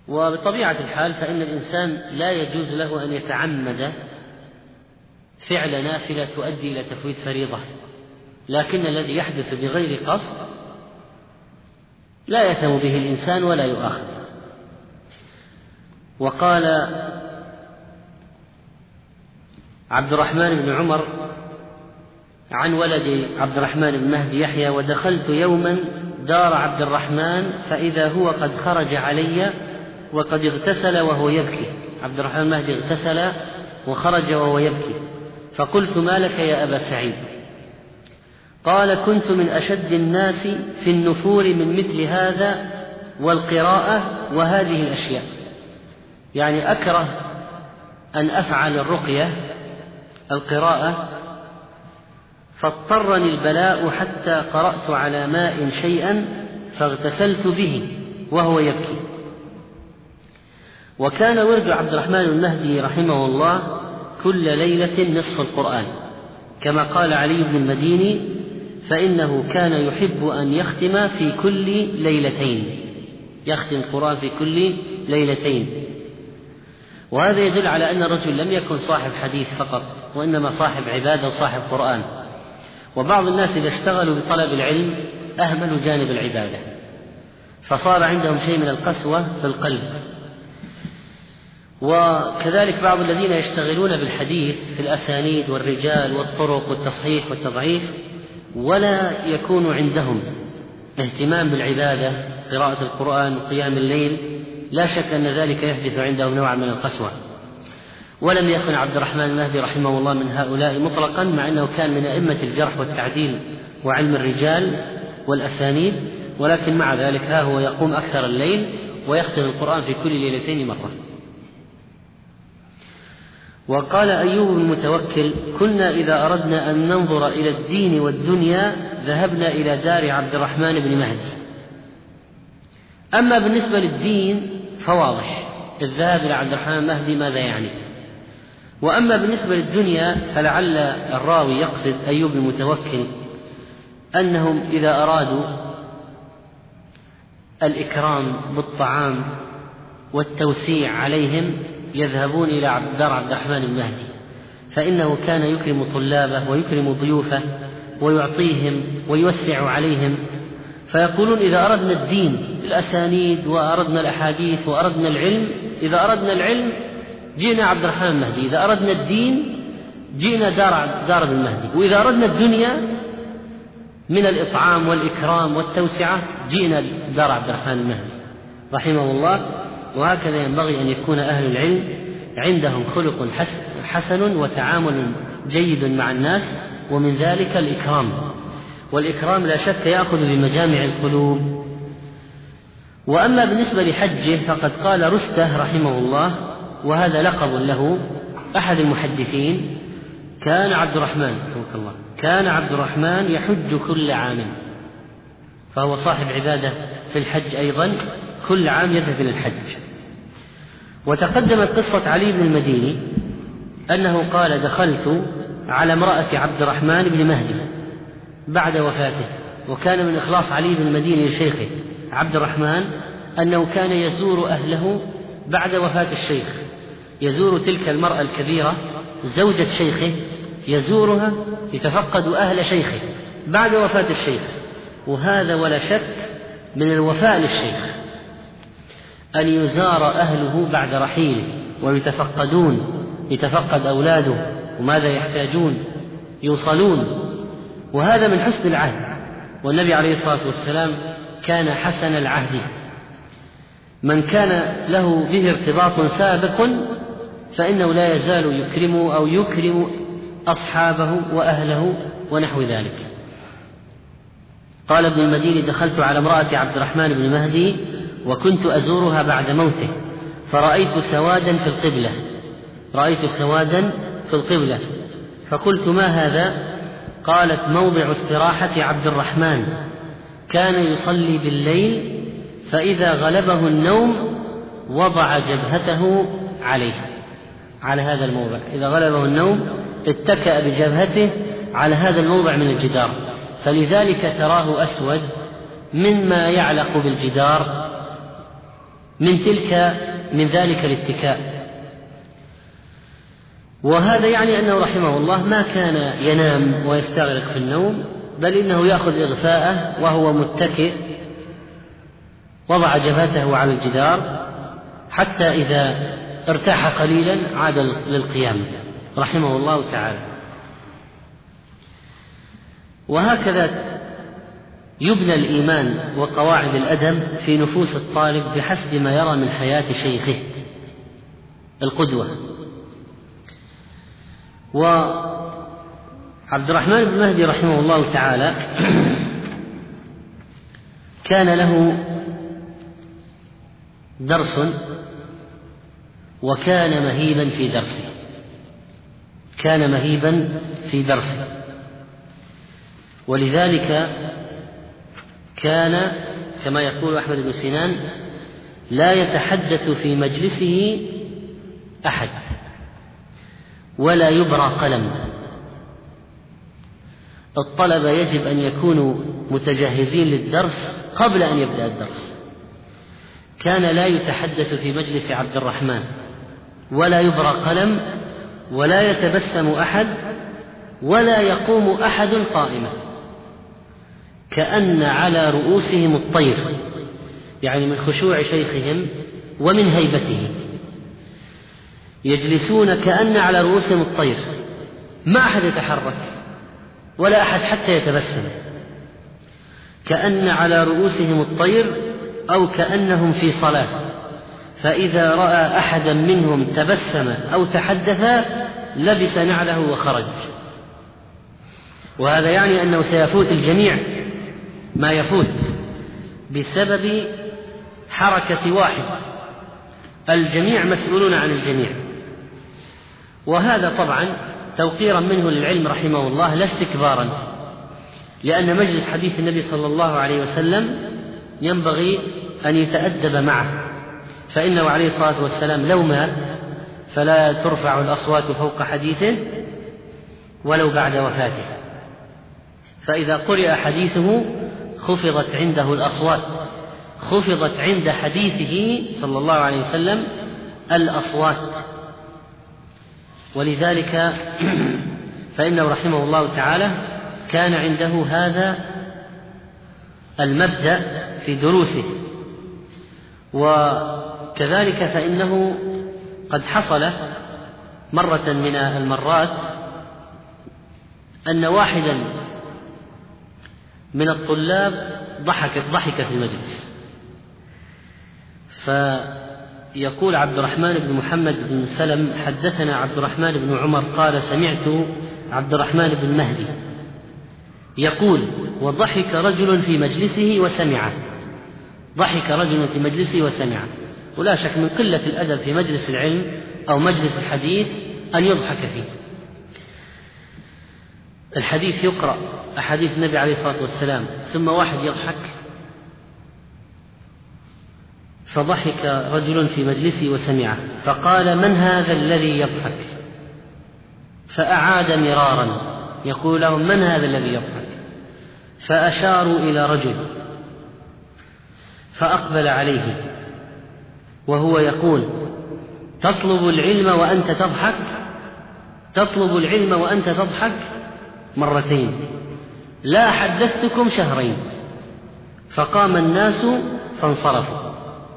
وبطبيعة الحال فإن الإنسان لا يجوز له أن يتعمد فعل نافلة تؤدي إلى تفويت فريضة، لكن الذي يحدث بغير قصد لا يأثم به الإنسان ولا يؤاخذ. وقال عبد الرحمن بن عمر عن ولد عبد الرحمن بن مهدي يحيى: ودخلت يوما دار عبد الرحمن فإذا هو قد خرج علي وقد اغتسل وهو يبكي. عبد الرحمن المهدي اغتسل وخرج وهو يبكي، فقلت: ما لك يا أبا سعيد؟ قال: كنت من أشد الناس في النفور من مثل هذا والقراءة وهذه الأشياء، يعني أكره أن أفعل الرقية القراءة، فاضطرني البلاء حتى قرأت على ماء شيئا فاغتسلت به وهو يبكي. وكان ورد عبد الرحمن المهدي رحمه الله كل ليلة نصف القرآن، كما قال علي بن المديني: فإنه كان يحب أن يختم في كل ليلتين، يختم القرآن في كل ليلتين. وهذا يدل على أن الرجل لم يكن صاحب حديث فقط، وإنما صاحب عبادة وصاحب قرآن. وبعض الناس إذا اشتغلوا بطلب العلم أهملوا جانب العبادة، فصار عندهم شيء من القسوة في القلب. وكذلك بعض الذين يشتغلون بالحديث في الأسانيد والرجال والطرق والتصحيح والتضعيف، ولا يكون عندهم اهتمام بالعبادة، قراءة القرآن وقيام الليل، لا شك أن ذلك يحدث عندهم نوعا من القسوة. ولم يكن عبد الرحمن المهدي رحمه الله من هؤلاء مطلقا، مع أنه كان من أئمة الجرح والتعديل وعلم الرجال والأسانيد، ولكن مع ذلك ها هو يقوم أكثر الليل ويختم القرآن في كل ليلتين مرة. وقال أيوب المتوكل: كنا إذا أردنا أن ننظر إلى الدين والدنيا ذهبنا إلى دار عبد الرحمن بن مهدي. أما بالنسبة للدين فواضح الذهاب إلى عبد الرحمن المهدي ماذا يعني، وأما بالنسبة للدنيا فلعل الراوي يقصد أيوب المتوكل أنهم إذا أرادوا الإكرام بالطعام والتوسيع عليهم يذهبون إلى دار عبد الرحمن المهدي، فإنه كان يكرم طلابه ويكرم ضيوفه ويعطيهم ويوسع عليهم. فيقولون: إذا أردنا الدين الأسانيد وأردنا الأحاديث وأردنا العلم، إذا أردنا العلم جئنا عبد الرحمن المهدي، إذا أردنا الدين جئنا دار ابن المهدي، وإذا أردنا الدنيا من الإطعام والإكرام والتوسعة جئنا دار عبد الرحمن المهدي رحمه الله. وهكذا ينبغي أن يكون أهل العلم عندهم خلق حسن وتعامل جيد مع الناس، ومن ذلك الإكرام، والإكرام لا شك يأخذ بمجامع القلوب. وأما بالنسبة لحجه فقد قال رسته رحمه الله، وهذا لقب له أحد المحدثين: كان عبد الرحمن يحج كل عام، فهو صاحب عبادة في الحج أيضا، كل عام يذهب إلى الحج. وتقدمت قصة علي بن المديني أنه قال: دخلت على امرأة عبد الرحمن بن مهدي بعد وفاته. وكان من إخلاص علي بن المديني لشيخه عبد الرحمن أنه كان يزور أهله بعد وفاة الشيخ، يزور تلك المرأة الكبيرة زوجة شيخه، يزورها يتفقد أهل شيخه بعد وفاة الشيخ. وهذا ولا شك من الوفاء للشيخ أن يزار أهله بعد رحيله ويتفقدون، يتفقد أولاده وماذا يحتاجون، يوصلون، وهذا من حسن العهد. والنبي عليه الصلاة والسلام كان حسن العهد، من كان له به ارتباط سابق فإنه لا يزال يكرمه أو يكرم أصحابه وأهله ونحو ذلك. قال ابن المديني: دخلت على امرأة عبد الرحمن بن مهدي وكنت أزورها بعد موته، فرأيت سوادا في القبلة، فقلت: ما هذا؟ قالت: موضع استراحة عبد الرحمن، كان يصلي بالليل فإذا غلبه النوم وضع جبهته عليه، على هذا الموضع، إذا غلبه النوم اتكأ بجبهته على هذا الموضع من الجدار، فلذلك تراه أسود مما يعلق بالجدار من ذلك الاتكاء. وهذا يعني أنه رحمه الله ما كان ينام ويستغرق في النوم، بل إنه يأخذ إغفاءه وهو متكئ، وضع جبهته على الجدار حتى إذا ارتاح قليلا عاد للقيام رحمه الله تعالى. وهكذا يبنى الإيمان وقواعد الأدب في نفوس الطالب بحسب ما يرى من حياة شيخه القدوة. وعبد الرحمن بن مهدي رحمه الله تعالى كان له درس وكان مهيبا في درسه، ولذلك كان كما يقول أحمد بن سنان لا يتحدث في مجلسه أحد ولا يبرى قلم. الطلبة يجب أن يكونوا متجهزين للدرس قبل أن يبدأ الدرس. كان لا يتحدث في مجلس عبد الرحمن ولا يبرى قلم ولا يتبسم أحد ولا يقوم أحد قائما، كأن على رؤوسهم الطير، يعني من خشوع شيخهم ومن هيبته يجلسون كأن على رؤوسهم الطير، ما أحد يتحرك ولا أحد حتى يتبسم، كأن على رؤوسهم الطير أو كأنهم في صلاة، فإذا رأى أحدا منهم تبسم أو تحدث لبس نعله وخرج. وهذا يعني أنه سيفوت الجميع ما يفوت بسبب حركة واحد، الجميع مسؤولون عن الجميع. وهذا طبعا توقيرا منه للعلم رحمه الله لا استكبارا، لأن مجلس حديث النبي صلى الله عليه وسلم ينبغي أن يتأدب معه، فإنه عليه الصلاة والسلام لو مات فلا ترفع الأصوات فوق حديثه ولو بعد وفاته، فإذا قرئ حديثه خفضت عنده الأصوات، خفضت عند حديثه صلى الله عليه وسلم الأصوات. ولذلك فإنه رحمه الله تعالى كان عنده هذا المبدأ في دروسه. وكذلك فإنه قد حصل مرة من المرات أن واحدا من الطلاب ضحك في المجلس، فيقول عبد الرحمن بن محمد بن سلم حدثنا عبد الرحمن بن عمر قال سمعت عبد الرحمن بن مهدي يقول وضحك رجل في مجلسه وسمعه، ضحك رجل في مجلسه وسمعه. ولا شك من قلة الأدب في مجلس العلم أو مجلس الحديث أن يضحك فيه. الحديث يقرأ أحاديث النبي عليه الصلاة والسلام ثم واحد يضحك، فضحك رجل في مجلسه وسمعه فقال من هذا الذي يضحك؟ فأعاد مرارا يقول لهم من هذا الذي يضحك؟ فأشاروا إلى رجل فأقبل عليه وهو يقول تطلب العلم وأنت تضحك؟ تطلب العلم وأنت تضحك مرتين، لا حدثتكم شهرين. فقام الناس فانصرفوا.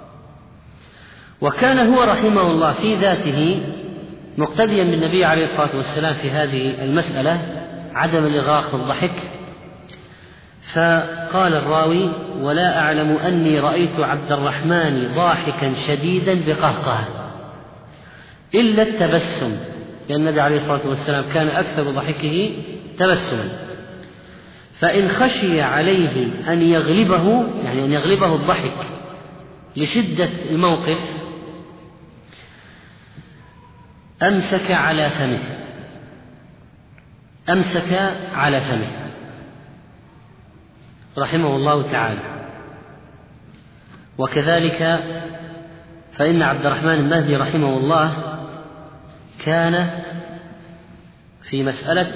وكان هو رحمه الله في ذاته مقتديا بالنبي عليه الصلاة والسلام في هذه المسألة عدم الإغراق والضحك. فقال الراوي ولا أعلم أني رأيت عبد الرحمن ضاحكا شديدا بقهقه إلا التبسم، لأن النبي عليه الصلاة والسلام كان أكثر ضحكه تبسما، فإن خشي عليه أن يغلبه، يعني أن يغلبه الضحك لشدة الموقف، أمسك على فمه رحمه الله تعالى. وكذلك فإن عبد الرحمن المهدي رحمه الله كان في مسألة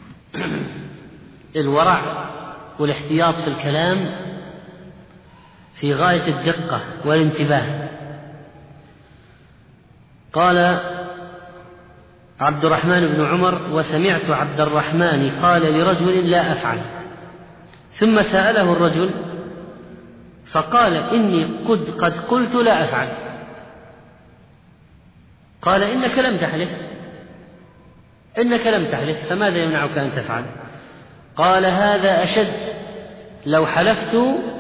الورع والاحتياط في الكلام في غاية الدقة والانتباه. قال عبد الرحمن بن عمر: وسمعت عبد الرحمن قال لرجل: لا أفعل. ثم سأله الرجل فقال: إني قد قلت لا أفعل. قال: إنك لم تحلف فماذا يمنعك أن تفعل؟ قال: هذا أشد، لو حلفت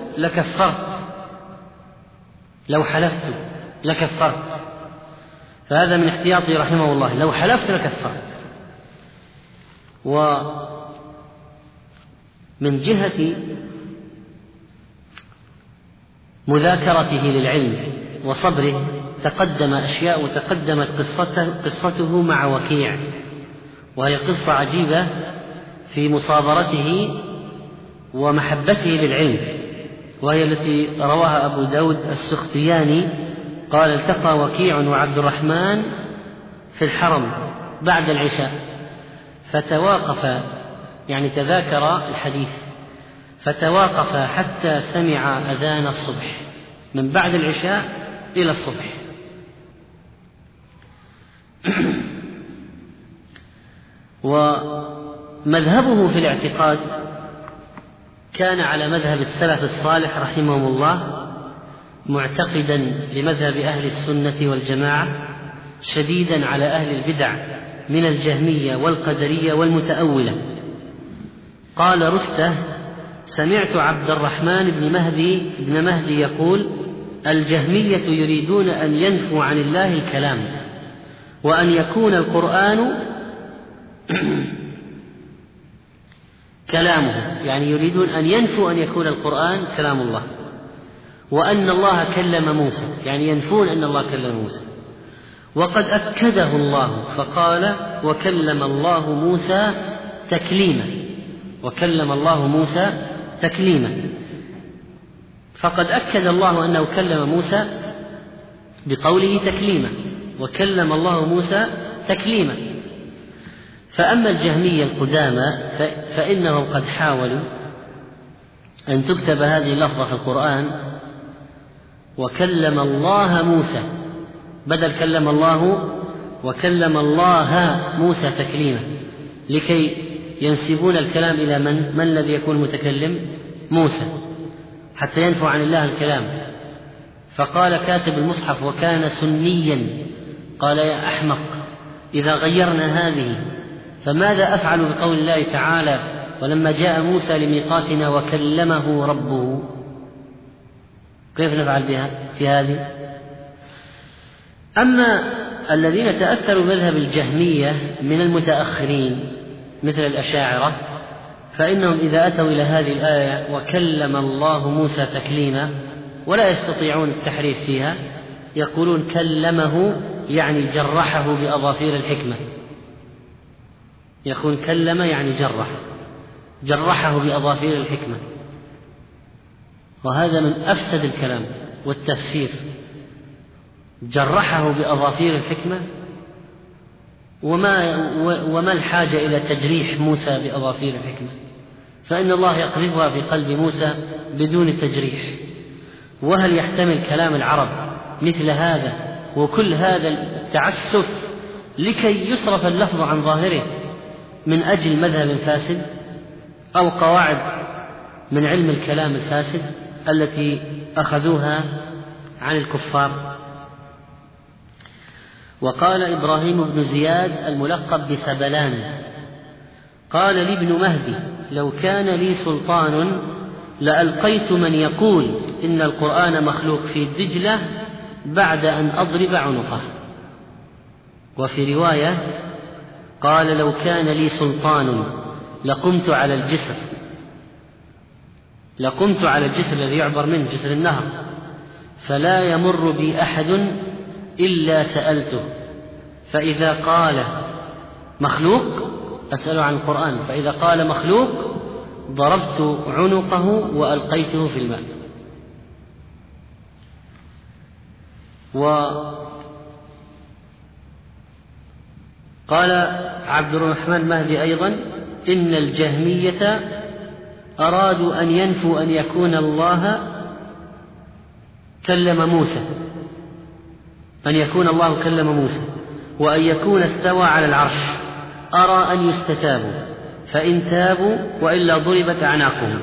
لكفرت. فهذا من احتياطه رحمه الله، لو حلفت لكفرت. ومن جهة مذاكرته للعلم وصبره تقدم أشياء، وتقدمت قصته مع وكيع، وهي قصة عجيبة في مصابرته ومحبته للعلم، وهي التي رواها أبو داود السختياني قال: التقى وكيع وعبد الرحمن في الحرم بعد العشاء، فتواقف، يعني تذاكر الحديث، فتواقف حتى سمع أذان الصبح، من بعد العشاء إلى الصبح. ومذهبه في الاعتقاد كان على مذهب السلف الصالح رحمهم الله، معتقدا لمذهب أهل السنة والجماعة، شديدا على أهل البدع من الجهمية والقدرية والمتأولة. قال رسته: سمعت عبد الرحمن بن مهدي يقول: الجهمية يريدون أن ينفوا عن الله الكلام، وأن يكون القرآن كلامه، يعني يريدون أن ينفوا أن يكون القرآن كلام الله، وأن الله كلم موسى، يعني ينفون أن الله كلم موسى. وقد أكده الله فقال: وكلم الله موسى تكليما. فقد أكد الله أنه كلم موسى بقوله تكليما، وكلم الله موسى تكليما. فأما الجهمية القدامى فإنهم قد حاولوا أن تكتب هذه اللفظة في القرآن: وكلم الله موسى، بدل كلم الله، وكلم الله موسى تكليما، لكي ينسبون الكلام إلى من الذي يكون متكلم؟ موسى، حتى ينفوا عن الله الكلام. فقال كاتب المصحف وكان سنيا: قال: يا أحمق، إذا غيرنا هذه فماذا أفعل بقول الله تعالى: ولما جاء موسى لميقاتنا وكلمه ربه؟ كيف نفعل بها في هذه؟ أما الذين تأثروا مذهب الجهمية من المتأخرين مثل الأشاعرة، فإنهم إذا أتوا إلى هذه الآية وكلم الله موسى تكليما ولا يستطيعون التحريف فيها، يقولون كلمه يعني جرحه بأظافير الحكمة، يكون كلم يعني جرحه بأظافير الحكمة، وهذا من أفسد الكلام والتفسير. جرحه بأظافير الحكمة، وما الحاجة إلى تجريح موسى بأظافير الحكمة؟ فإن الله يقذفها في قلب موسى بدون تجريح. وهل يحتمل كلام العرب مثل هذا وكل هذا التعسف لكي يصرف اللفظ عن ظاهره من أجل مذهب فاسد أو قواعد من علم الكلام الفاسد التي أخذوها عن الكفار؟ وقال إبراهيم بن زياد الملقب بسبلان: قال لي ابن مهدي: لو كان لي سلطان لألقيت من يقول إن القرآن مخلوق في دجلة بعد أن أضرب عنقه. وفي رواية قال: لو كان لي سلطان لقمت على الجسر الذي يعبر منه جسر النهر، فلا يمر بي أحد إلا سألته، فإذا قال مخلوق أسأله عن القرآن، فإذا قال مخلوق ضربت عنقه وألقيته في الماء. وقال عبد الرحمن مهدي أيضا: إن الجهمية أرادوا أن ينفوا أن يكون الله كلم موسى، أن يكون الله كلم موسى، وأن يكون استوى على العرش، أرى أن يستتابوا، فإن تابوا وإلا ضربت أعناقهم.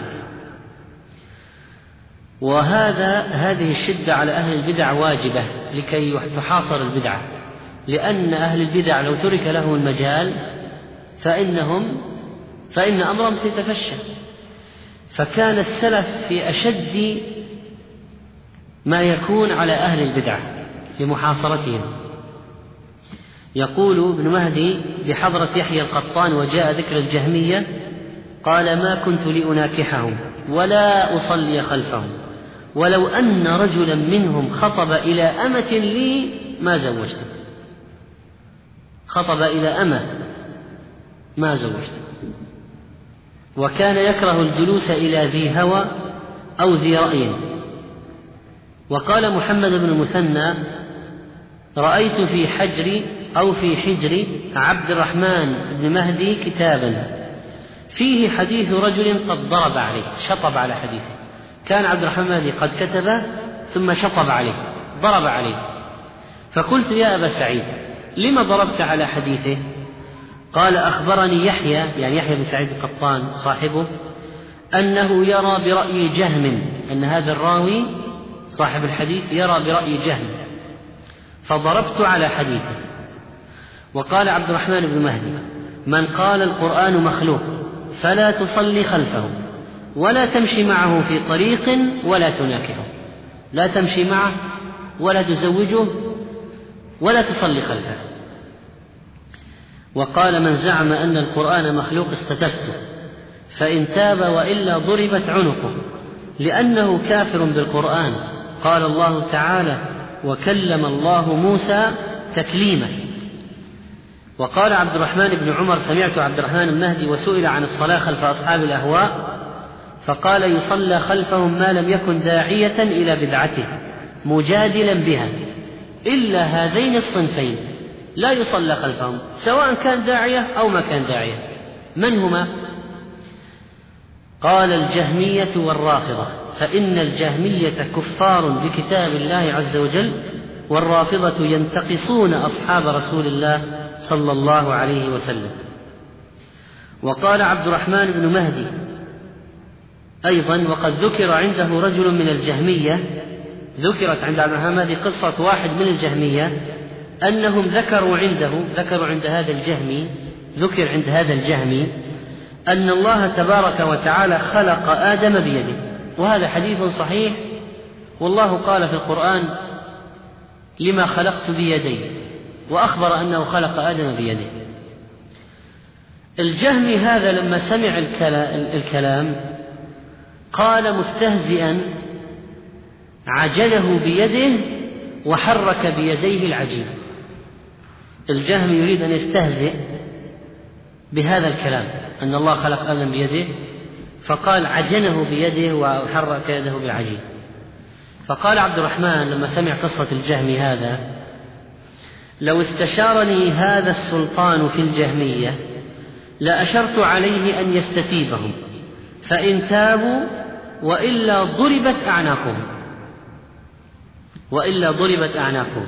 هذه الشدة على أهل البدع واجبة لكي تحاصر البدعة، لأن أهل البدع لو ترك لهم المجال فإن أمرهم سيتفشى. فكان السلف في أشد ما يكون على أهل البدع لمحاصرتهم. يقول ابن مهدي بحضرة يحيى القطان وجاء ذكر الجهمية قال: ما كنت لأناكحهم ولا أصلي خلفهم، ولو أن رجلا منهم خطب إلى أمة لي ما زوجته. خطب إلى أمة ما زوجته. وكان يكره الجلوس إلى ذي هوى أو ذي رأي. وقال محمد بن المثنى: رأيت في حجر عبد الرحمن بن مهدي كتابا فيه حديث رجل قد ضرب عليه، شطب على حديثه. كان عبد الرحمن مهدي قد كتب ثم شطب عليه، ضرب عليه. فقلت: يا أبا سعيد، لما ضربت على حديثه؟ قال: أخبرني يحيى بن سعيد القطان صاحبه أنه يرى برأي جهم، أن هذا الراوي صاحب الحديث يرى برأي جهم، فضربت على حديثه. وقال عبد الرحمن بن مهدي: من قال القرآن مخلوق فلا تصلي خلفه ولا تمشي معه في طريق ولا تناكحه. لا تمشي معه ولا تزوجه ولا تصلي خلفه. وقال: من زعم أن القرآن مخلوق استتبته، فإن تاب وإلا ضربت عنقه، لأنه كافر بالقرآن. قال الله تعالى: وكلم الله موسى تكليما. وقال عبد الرحمن بن عمر: سمعت عبد الرحمن المهدي وسئل عن الصلاة خلف أصحاب الأهواء فقال: يصلى خلفهم ما لم يكن داعية إلى بدعته مجادلا بها، إلا هذين الصنفين لا يصلى خلفهم، سواء كان داعية أو ما كان داعية. من هما؟ قال: الجهمية والرافضة، فإن الجهمية كفار بكتاب الله عز وجل، والرافضة ينتقصون أصحاب رسول الله صلى الله عليه وسلم. وقال عبد الرحمن بن مهدي أيضا: وقد ذكر عنده رجل من الجهمية، ذكرت عند عبد الرحمن مهدي قصة واحد من الجهمية أنهم ذكروا عند هذا الجهمي، ذكر عند هذا الجهمي أن الله تبارك وتعالى خلق آدم بيده، وهذا حديث صحيح، والله قال في القرآن: لما خلقت بيدي، وأخبر أنه خلق آدم بيده. الجهمي هذا لما سمع الكلام قال مستهزئا: عجنه بيده وحرك بيديه العجين. الجهمي يريد أن يستهزئ بهذا الكلام، أن الله خلق آدم بيده، فقال: عجنه بيده وحرك يده بالعجين. فقال عبد الرحمن لما سمع قصة الجهمي هذا: لو استشارني هذا السلطان في الجهمية لأشرت عليه أن يستتيبهم، فإن تابوا وإلا ضربت أعناقهم.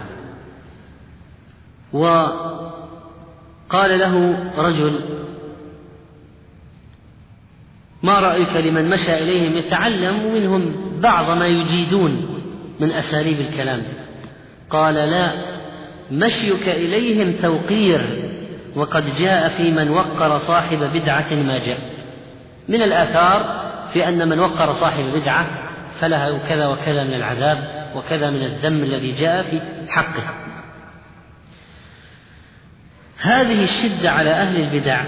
وقال له رجل: ما رأيك لمن مشى إليهم يتعلم منهم بعض ما يجيدون من أساليب الكلام؟ قال: لا، مشيك إليهم توقير، وقد جاء في من وقر صاحب بدعة ما جاء من الآثار في أن من وقر صاحب بدعة فلها كذا وكذا من العذاب وكذا من الذم الذي جاء في حقه. هذه الشدة على أهل البدع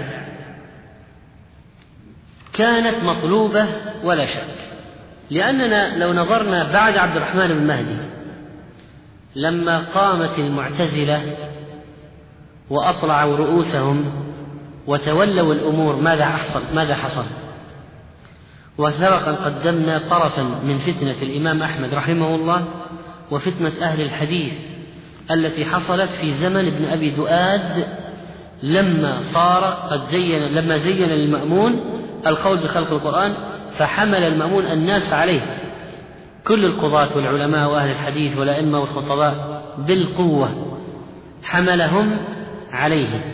كانت مطلوبة ولا شك، لأننا لو نظرنا بعد عبد الرحمن بن مهدي لما قامت المعتزلة وأطلعوا رؤوسهم وتولوا الأمور ماذا حصل؟ وسبقا قدمنا طرفا من فتنة الإمام أحمد رحمه الله وفتنة أهل الحديث التي حصلت في زمن ابن أبي دؤاد لما زين للمأمون القول بخلق القرآن، فحمل المأمون الناس عليه كل القضاة والعلماء وأهل الحديث والأئمة والخطباء بالقوة حملهم عليه،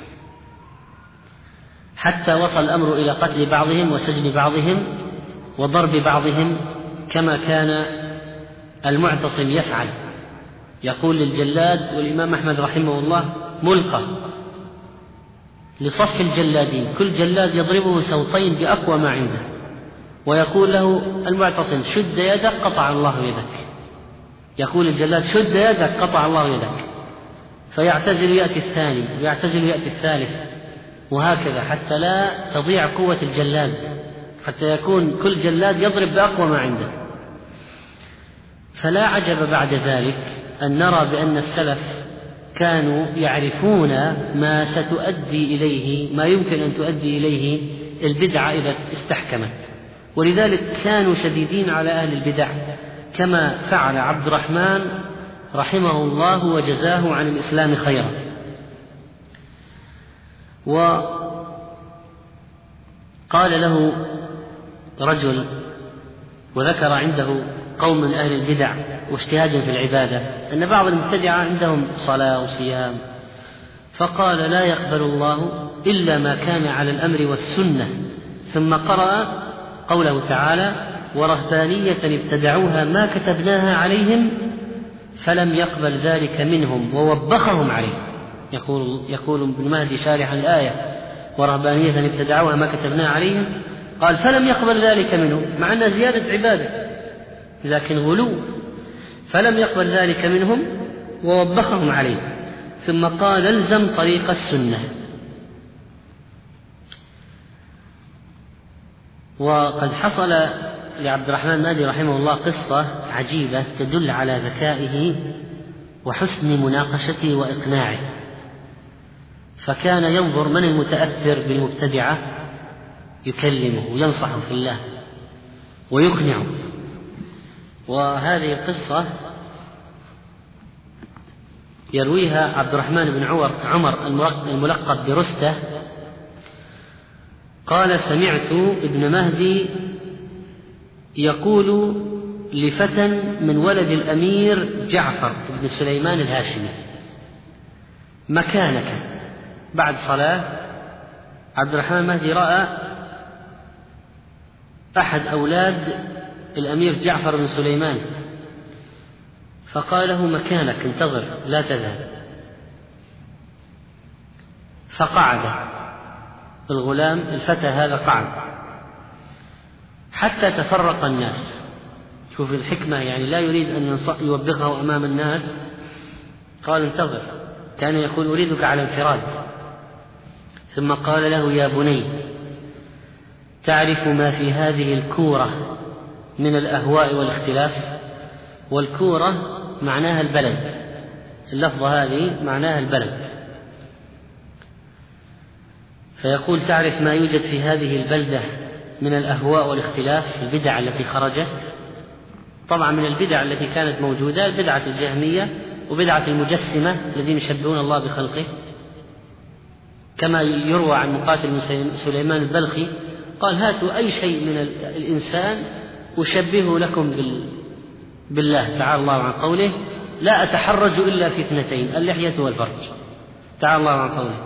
حتى وصل الأمر إلى قتل بعضهم وسجن بعضهم وضرب بعضهم، كما كان المعتصم يفعل، يقول للجلاد، والإمام أحمد رحمه الله ملقى لصف الجلادين، كل جلاد يضربه سوطين بأقوى ما عنده، ويقول له المعتصم شد يدك قطع الله يدك، يقول الجلاد شد يدك قطع الله يدك، فيعتزل يأتي الثاني ويعتزل يأتي الثالث، وهكذا حتى لا تضيع قوة الجلاد، حتى يكون كل جلاد يضرب بأقوى ما عنده. فلا عجب بعد ذلك أن نرى بأن السلف كانوا يعرفون ما ستؤدي إليه، ما يمكن أن تؤدي إليه البدعة إذا استحكمت، ولذلك كانوا شديدين على أهل البدع، كما فعل عبد الرحمن رحمه الله وجزاه عن الإسلام خيرا. وقال له رجل وذكر عنده قوم من أهل البدع واجتهاد في العبادة أن بعض المبتدعة عندهم صلاة وصيام، فقال لا يقبل الله إلا ما كان على الأمر والسنة، ثم قرأ قوله تعالى ورهبانية ابتدعوها ما كتبناها عليهم فلم يقبل ذلك منهم ووبخهم عليه. يقول ابن مهدي شارحا الآية ورهبانية ابتدعوها ما كتبناها عليهم، قال فلم يقبل ذلك منهم، مع أنها زيادة عبادة لكن غلو، فلم يقبل ذلك منهم ووبخهم عليه، ثم قال الزم طريق السنة. وقد حصل لعبد الرحمن المهدي رحمه الله قصة عجيبة تدل على ذكائه وحسن مناقشته وإقناعه، فكان ينظر من المتأثر بالمبتدعة يكلمه وينصحه في الله ويقنعه. وهذه القصة يرويها عبد الرحمن بن عمر الملقب برستة، قال سمعت ابن مهدي يقول لفتى من ولد الأمير جعفر بن سليمان الهاشمي مكانك. بعد صلاة عبد الرحمن المهدي رأى أحد أولاد الأمير جعفر بن سليمان، فقال له مكانك انتظر لا تذهب، فقعد الغلام الفتى هذا قعد حتى تفرق الناس. شوف الحكمة، يعني لا يريد أن يوبخه أمام الناس، قال انتظر، كان يقول أريدك على انفراد. ثم قال له يا بني تعرف ما في هذه الكورة من الأهواء والاختلاف؟ والكورة معناها البلد، اللفظة هذه معناها البلد، فيقول تعرف ما يوجد في هذه البلدة من الأهواء والاختلاف، البدع التي خرجت. طبعا من البدع التي كانت موجودة بدعة الجهمية وبدعة المجسمة الذين يشبهون الله بخلقه، كما يروى عن مقاتل سليمان البلخي قال هاتوا أي شيء من الإنسان أشبهه لكم بالله تعالى الله عن قوله لا أتحرج إلا في اثنتين اللحية والفرج، تعالى الله عن قوله.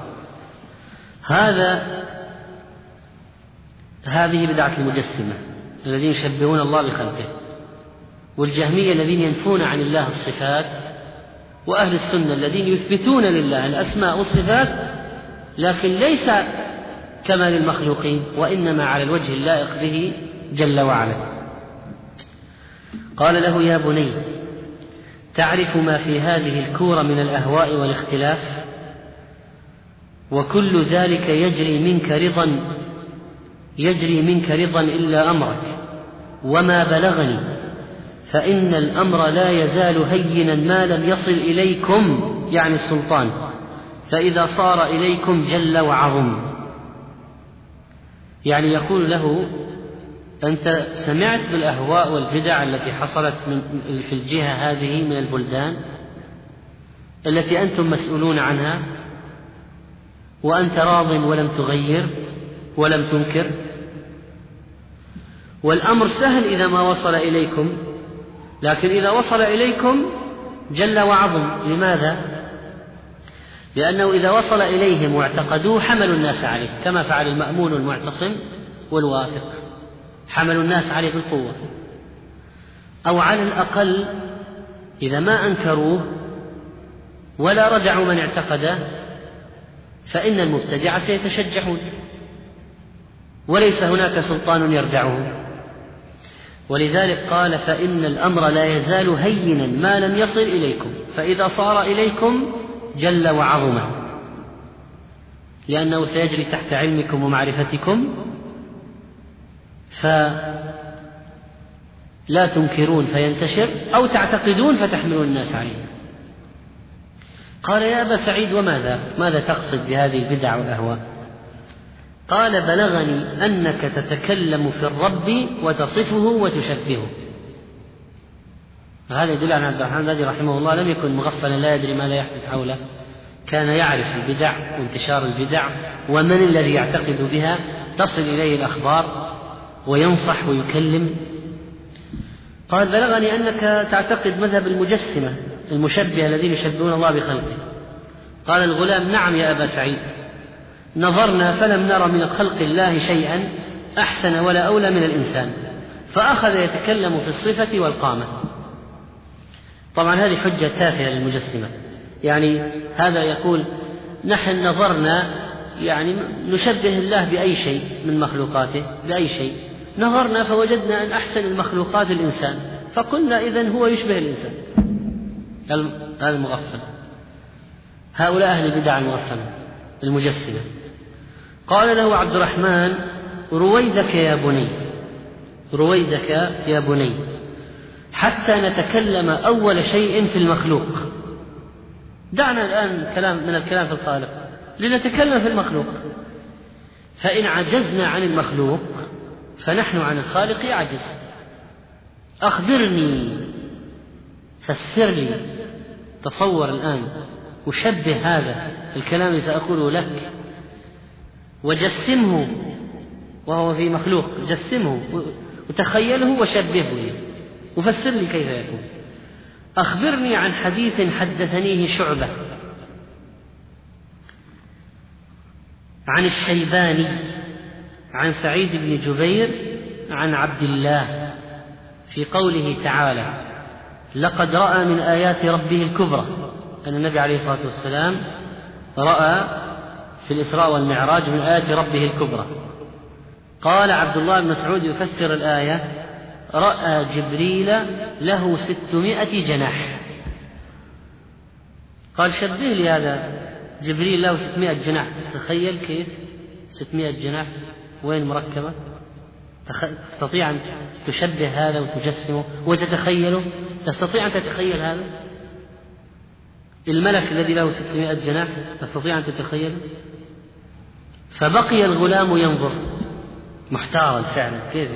هذه بدعة المجسمة الذين يشبهون الله بخلقه، والجهمية الذين ينفون عن الله الصفات، وأهل السنة الذين يثبتون لله الأسماء والصفات لكن ليس كما للمخلوقين وإنما على الوجه اللائق به جل وعلا. قال له يا بني تعرف ما في هذه الكورة من الأهواء والاختلاف؟ وكل ذلك يجري منك رضا إلا أمرك، وما بلغني فإن الأمر لا يزال هينا ما لم يصل إليكم، يعني السلطان، فإذا صار إليكم جل وعظم. يعني يقول له أنت سمعت بالأهواء والبدع التي حصلت في الجهة هذه من البلدان التي أنتم مسؤولون عنها، وأنت راض ولم تغير ولم تنكر، والأمر سهل إذا ما وصل إليكم، لكن إذا وصل إليكم جل وعظم. لماذا؟ لأنه إذا وصل إليهم واعتقدوه حملوا الناس عليه، كما فعل المأمون والمعتصم والواثق، حملوا الناس عليه بالقوة. أو على الأقل إذا ما أنكروه ولا ردعوا من اعتقده فإن المبتدع سيتشجعون وليس هناك سلطان يردعهم. ولذلك قال: فإن الأمر لا يزال هينا ما لم يصل إليكم، فإذا صار إليكم جل وعظم، لأنه سيجري تحت علمكم ومعرفتكم، فلا تنكرون فينتشر، أو تعتقدون فتحملون الناس عليه. قال: يا أبا سعيد ماذا تقصد بهذه البدع والأهواء؟ قال: بلغني أنك تتكلم في الرب وتصفه وتشبهه. هذا يدل على عبد الرحمن البادي رحمه الله لم يكن مغفلا لا يدري ما لا يحدث حوله، كان يعرف البدع وانتشار البدع ومن الذي يعتقد بها، تصل إليه الأخبار وينصح ويكلم. قال: بلغني أنك تعتقد مذهب المجسمة المشبهة الذين يشبهون الله بخلقه. قال الغلام: نعم يا أبا سعيد، نظرنا فلم نر من خلق الله شيئا أحسن ولا أولى من الإنسان. فأخذ يتكلم في الصفة والقامة. طبعا هذه حجة تافهة للمجسمة، يعني هذا يقول: نحن نظرنا، يعني نشبه الله بأي شيء من مخلوقاته، بأي شيء نظرنا فوجدنا أن أحسن المخلوقات الإنسان، فقلنا إذن هو يشبه الإنسان. هذا المغفل، هؤلاء أهل البدع المغفلة المجسمة. قال له عبد الرحمن: رويدك يا بني، رويدك يا بني، حتى نتكلم أول شيء في المخلوق. دعنا الآن من الكلام في الخالق لنتكلم في المخلوق، فإن عجزنا عن المخلوق فنحن عن الخالق أعجز. أخبرني، فسر لي، تصور الآن وشبه هذا الكلام الذي سأقوله لك وجسمه، وهو في مخلوق، جسمه وتخيله وشبهه لي وفسر لي كيف يكون. أخبرني عن حديث حدثنيه شعبة عن الشيباني عن سعيد بن جبير عن عبد الله في قوله تعالى: لقد رأى من آيات ربه الكبرى. أن النبي عليه الصلاة والسلام رأى في الإسراء والمعراج من آيات ربه الكبرى. قال عبد الله بن مسعود يفسر الآية: رأى جبريل له 600 جناح. قال: شبه لي هذا، جبريل له 600 جناح، تخيل كيف 600 جناح وين مركبة؟ تستطيع أن تشبه هذا وتجسمه وتتخيله؟ تستطيع أن تتخيل هذا؟ الملك الذي له 600 جناح تستطيع أن تتخيله؟ فبقي الغلام ينظر محتارا فعلا، كيف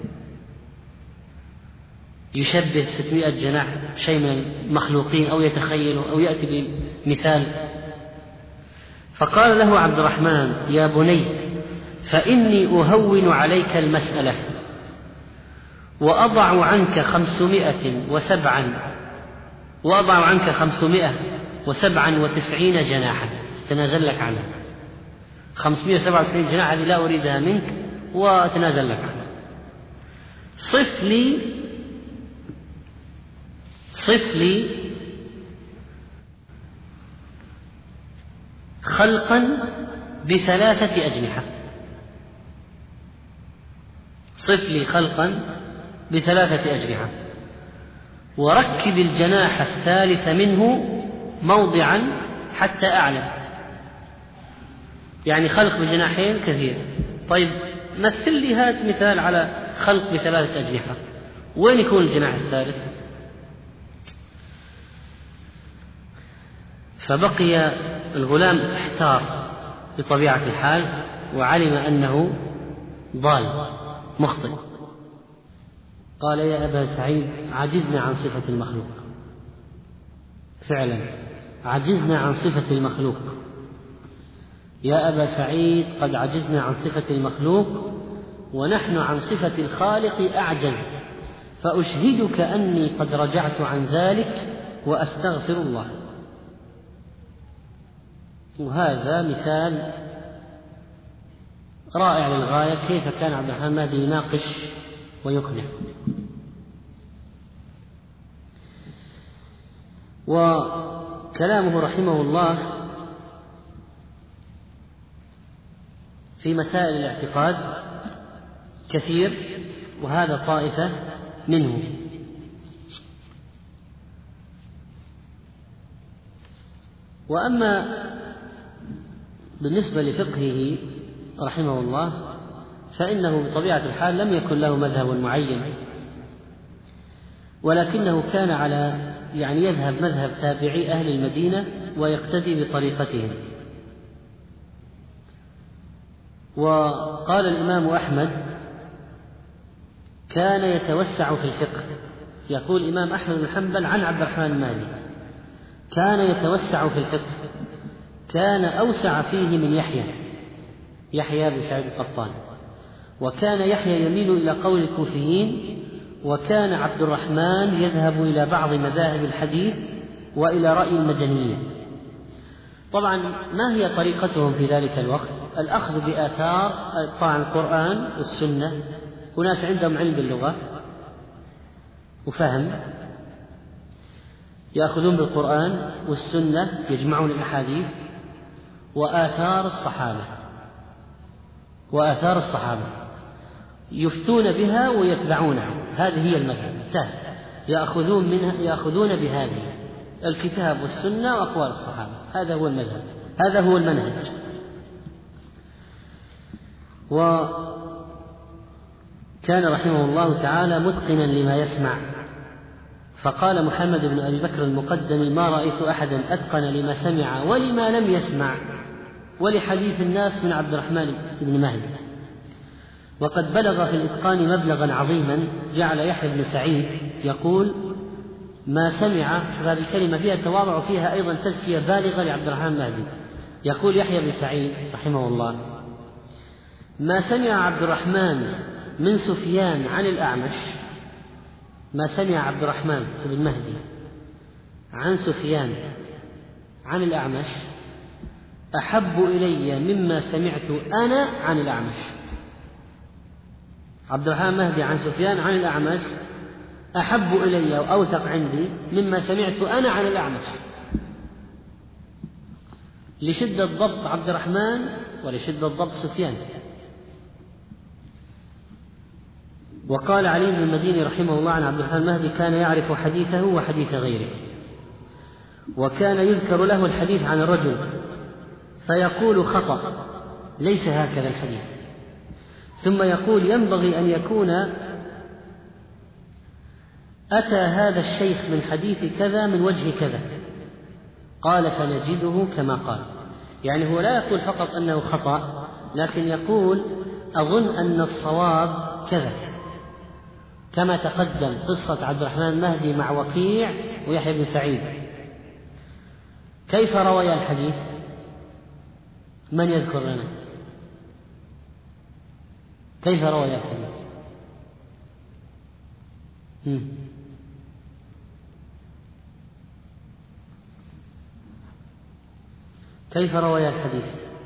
يشبه 600 جناح شيء من المخلوقين أو يتخيله أو يأتي بمثال. فقال له عبد الرحمن: يا بني، فإني أهون عليك المسألة وأضع عنك 597 جناحا، تنازل لك عنها. 597 جناح هذه لا أريدها منك وأتنازل لك عنها. صف لي خلقا ب3 أجنحة، صف لي خلقا ب3 أجنحة، وركب الجناح الثالث منه موضعا حتى أعلم. يعني خلق بجناحين كثير. طيب مثل لي هذا مثال على خلق ب3 أجنحة، وين يكون الجناح الثالث؟ فبقي الغلام احتار بطبيعة الحال، وعلم أنه ضال مخطئ. قال: يا أبا سعيد، عجزنا عن صفة المخلوق. فعلا عجزنا عن صفة المخلوق. يا أبا سعيد، قد عجزنا عن صفة المخلوق، ونحن عن صفة الخالق أعجز، فأشهدك أني قد رجعت عن ذلك وأستغفر الله. وهذا مثال رائع للغاية كيف كان عبد الرحمن المهدي يناقش ويقنع. وكلامه رحمه الله في مسائل الاعتقاد كثير، وهذا طائفة منه. وأما بالنسبة لفقهه رحمه الله فإنه بطبيعة الحال لم يكن له مذهب معين، ولكنه كان على يذهب مذهب تابعي أهل المدينة ويقتدي بطريقتهم. وقال الإمام أحمد كان يتوسع في الفقه، يقول الإمام أحمد بن حنبل عن عبد الرحمن المهدي كان يتوسع في الفقه، كان أوسع فيه من يحيى بن سعيد القطان، وكان يحيى يميل إلى قول الكوفيين، وكان عبد الرحمن يذهب إلى بعض مذاهب الحديث وإلى رأي المدنية. طبعا ما هي طريقتهم في ذلك الوقت؟ الأخذ بآثار طبعا القرآن والسنة، وناس عندهم علم باللغة وفهم، يأخذون بالقرآن والسنة، يجمعون الأحاديث وآثار الصحابة يفتون بها ويتبعونها. هذه هي المذهب، يأخذون بهذه الكتاب والسنة وأقوال الصحابة. هذا هو المذهب، هذا هو المنهج. وكان رحمه الله تعالى متقنا لما يسمع، فقال محمد بن أبي بكر المقدمي: ما رأيت أحدا أتقن لما سمع ولما لم يسمع ولحديث الناس من عبد الرحمن بن مهدي. وقد بلغ في الإتقان مبلغا عظيما، جعل يحيى بن سعيد يقول: ما سمع، شوف هذه الكلمة فيها تواضع وفيها أيضا تزكية بالغة لعبد الرحمن المهدي. يقول يحيى بن سعيد رحمه الله: ما سمع عبد الرحمن من سفيان عن الأعمش، ما سمع عبد الرحمن بن مهدي عن سفيان عن الأعمش أحب إلي مما سمعت أنا عن الأعمش. عبد الرحمن مهدي عن سفيان عن الأعمش أحب إلي وأوثق عندي مما سمعت أنا عن الأعمش، لشدة ضبط عبد الرحمن ولشدة ضبط سفيان. وقال علي بن المديني رحمه الله عن عبد الرحمن المهدي: كان يعرف حديثه وحديث غيره، وكان يذكر له الحديث عن الرجل فيقول: خطأ، ليس هكذا الحديث، ثم يقول: ينبغي أن يكون أتى هذا الشيخ من حديث كذا من وجه كذا. قال: فنجده كما قال. يعني هو لا يقول فقط أنه خطأ، لكن يقول: أظن أن الصواب كذا، كما تقدم قصة عبد الرحمن المهدي مع وكيع ويحيى بن سعيد. كيف روي الحديث؟ من يذكر لنا كيف روي الحديث؟ كيف روي الحديث؟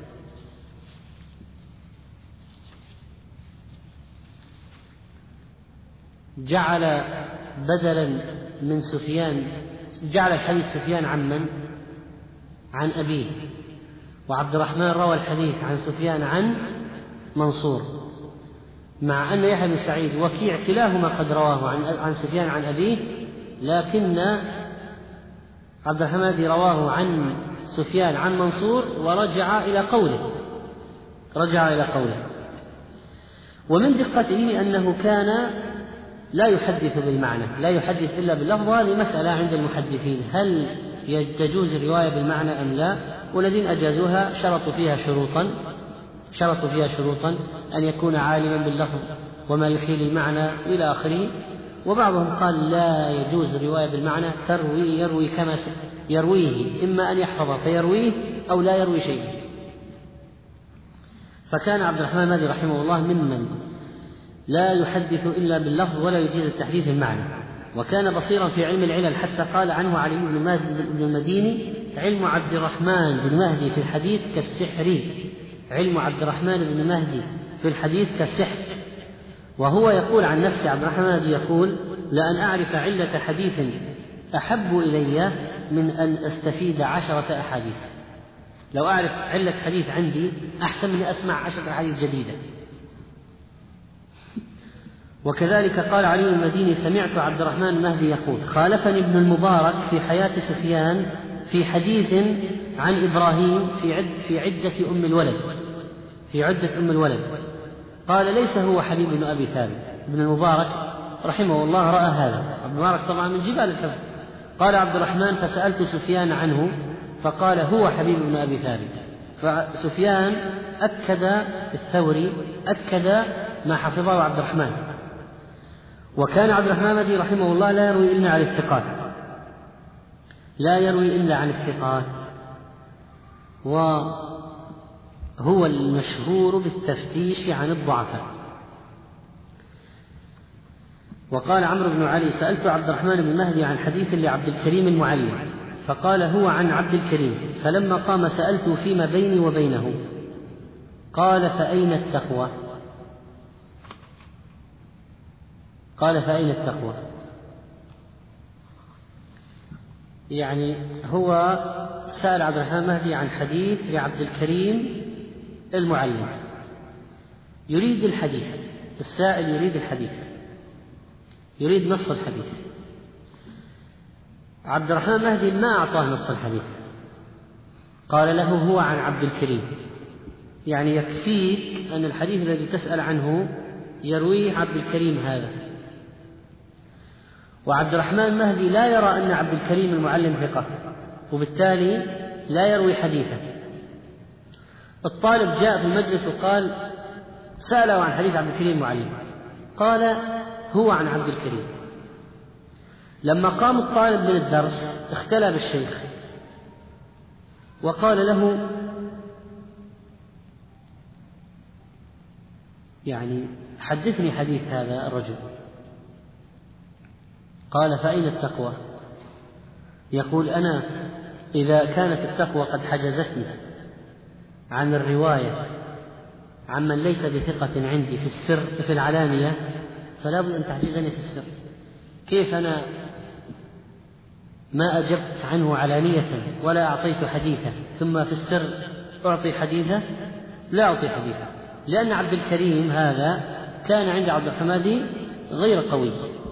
جعل بدلا من سفيان، جعل الحديث سفيان عن من؟ عن أبيه، وعبد الرحمن روى الحديث عن سفيان عن منصور، مع أن يحيى بن سعيد وكيع كلاهما قد رواه عن سفيان عن أبيه، لكن عبد الرحمن رواه عن سفيان عن منصور ورجع إلى قوله. ومن دقته أنه كان لا يحدث بالمعنى، لا يحدث إلا باللفظ. هذه مسألة عند المحدثين، هل تجوز الرواية بالمعنى أم لا؟ والذين أجازوها شرطوا فيها شروطا أن يكون عالما باللفظ وما يحيل المعنى إلى آخره. وبعضهم قال لا يجوز الرواية بالمعنى، يروي كما يرويه، إما أن يحفظ فيرويه أو لا يروي شيئا. فكان عبد الرحمن المهدي رحمه الله ممن لا يحدث إلا باللفظ ولا يجيز التحديث بالمعنى، وكان بصيرا في علم العلل حتى قال عنه علي بن المديني: علم عبد الرحمن بن مهدي في الحديث كالسحر. علم عبد الرحمن بن مهدي في الحديث كالسحر. وهو يقول عن نفسه عبد الرحمن مهدي يقول: لأن أعرف علة حديث أحب إلي من أن أستفيد 10 أحاديث. لو أعرف علة حديث عندي أحسن من أسمع 10 أحاديث جديدة. وكذلك قال علي بن المديني: سمعت عبد الرحمن المهدي يقول: خالفني ابن المبارك في حياة سفيان في حديث عن إبراهيم في عدة أم الولد. قال: ليس هو حبيب بن أبي ثابت. ابن المبارك رحمه الله رأى هذا. ابن المبارك طبعا من جبال الحفظ. قال عبد الرحمن: فسألت سفيان عنه فقال: هو حبيب بن أبي ثابت. فسفيان الثوري أكد ما حفظه عبد الرحمن. وكان عبد الرحمن المهدي رحمه الله لا يروي إلا عن الثقات، وهو المشهور بالتفتيش عن الضعفاء. وقال عمرو بن علي: سألت عبد الرحمن بن مهدي عن حديث لعبد الكريم المعلم فقال: هو عن عبد الكريم. فلما قام سألته فيما بيني وبينه قال: فأين التقوى؟ يعني هو سأل عبد الرحمن المهدي عن حديث لعبد الكريم المعلم، يريد الحديث. السائل يريد الحديث، يريد نص الحديث. عبد الرحمن المهدي ما أعطاه نص الحديث، قال له: هو عن عبد الكريم. يعني يكفيك أن الحديث الذي تسأل عنه يرويه عبد الكريم هذا. وعبد الرحمن المهدي لا يرى أن عبد الكريم المعلم ثقة، وبالتالي لا يروي حديثه. الطالب جاء في المجلس وقال: سأله عن حديث عبد الكريم المعلم، قال: هو عن عبد الكريم. لما قام الطالب من الدرس اختلى بالشيخ وقال له: يعني حدثني حديث هذا الرجل. قال: فأين التقوى؟ يقول: أنا إذا كانت التقوى قد حجزتني عن الرواية عمن ليس بثقة عندي في السر في العلانية فلا بد أن تحجزني في السر. كيف أنا ما أجبت عنه علانية ولا أعطيت حديثا ثم في السر أعطي حديثا؟ لا أعطي حديثا، لأن عبد الكريم هذا كان عند عبد الحميد غير قوي.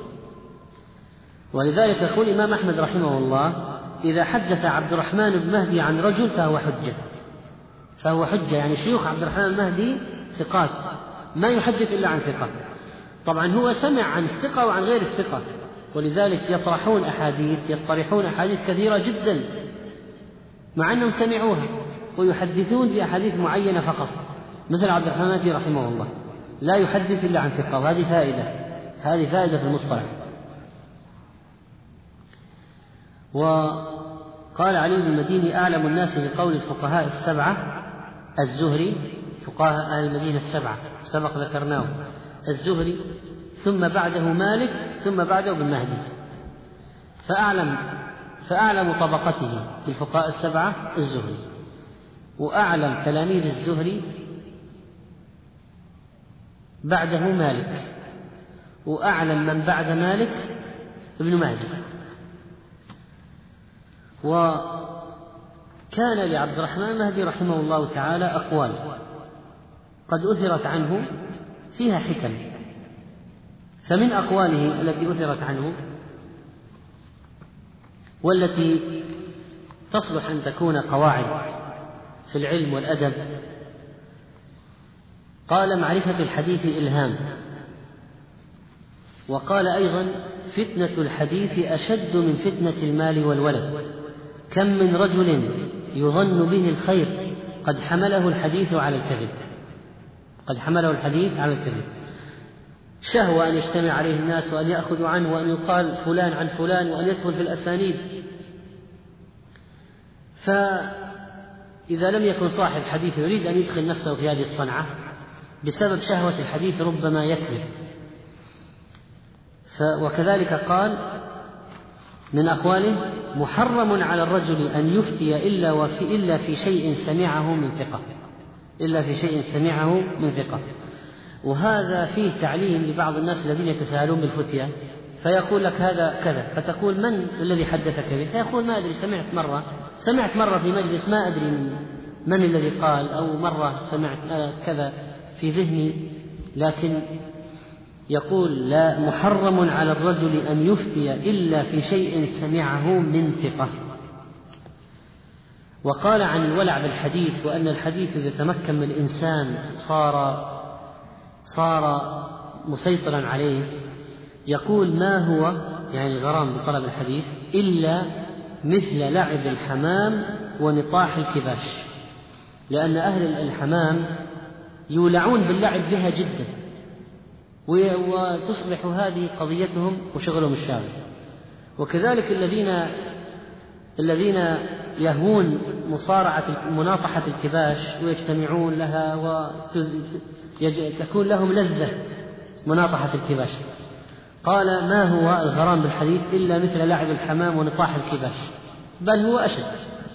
ولذلك يقول الإمام أحمد رحمه الله: إذا حدث عبد الرحمن بن مهدي عن رجل فهو حجة. يعني شيوخ عبد الرحمن المهدي ثقات، ما يحدث إلا عن ثقة. طبعا هو سمع عن الثقة وعن غير الثقة، ولذلك يطرحون أحاديث كثيرة جدا مع أنهم سمعوها، ويحدثون بأحاديث معينة فقط، مثل عبد الرحمن المهدي رحمه الله لا يحدث إلا عن ثقة. وهذه فائدة في المصطلح. وقال علي بن المديني: أعلم الناس بقول الفقهاء السبعة الزهري، فقهاء أهل المدينة السبعة سبق ذكرناه، الزهري، ثم بعده مالك، ثم بعده ابن مهدي. فأعلم طبقته بالفقهاء السبعة الزهري، وأعلم تلاميذ الزهري بعده مالك، وأعلم من بعد مالك ابن مهدي. وكان لعبد الرحمن المهدي رحمه الله تعالى أقوال قد أثرت عنه فيها حكم. فمن أقواله التي أثرت عنه والتي تصلح أن تكون قواعد في العلم والأدب: قال: معرفة الحديث إلهام. وقال أيضا: فتنة الحديث أشد من فتنة المال والولد. كم من رجل يظن به الخير قد حمله الحديث على الكذب. شهوة أن يجتمع عليه الناس وأن يأخذوا عنه وأن يقال فلان عن فلان وأن يدخل في الأسانيد. فإذا لم يكن صاحب حديث يريد أن يدخل نفسه في هذه الصنعة بسبب شهوة الحديث ربما يكذب وكذلك قال من أقواله: محرم على الرجل أن يفتي إلا في شيء سمعه من ثقة، إلا في شيء سمعه من ثقة. وهذا فيه تعليم لبعض الناس الذين يتساهلون بالفتية، فيقول لك هذا كذا، فتقول: من الذي حدثك به؟ فيقول: ما أدري، سمعت مرة في مجلس، ما أدري من الذي قال، أو مرة سمعت كذا في ذهني. لكن يقول: لا، محرم على الرجل أن يفتي إلا في شيء سمعه من ثقة. وقال عن الولع بالحديث، وأن الحديث إذا تمكن من الإنسان صار مسيطرا عليه. يقول: ما هو يعني الغرام بطلب الحديث إلا مثل لعب الحمام ونطاح الكباش، لأن أهل الحمام يولعون باللعب بها جدا، وتصبح هذه قضيتهم وشغلهم الشاغل. وكذلك الذين يهوون مناطحة الكباش ويجتمعون لها وتكون لهم لذة مناطحة الكباش. قال: ما هو الغرام بالحديث إلا مثل لعب الحمام ونطاح الكباش، بل هو أشد.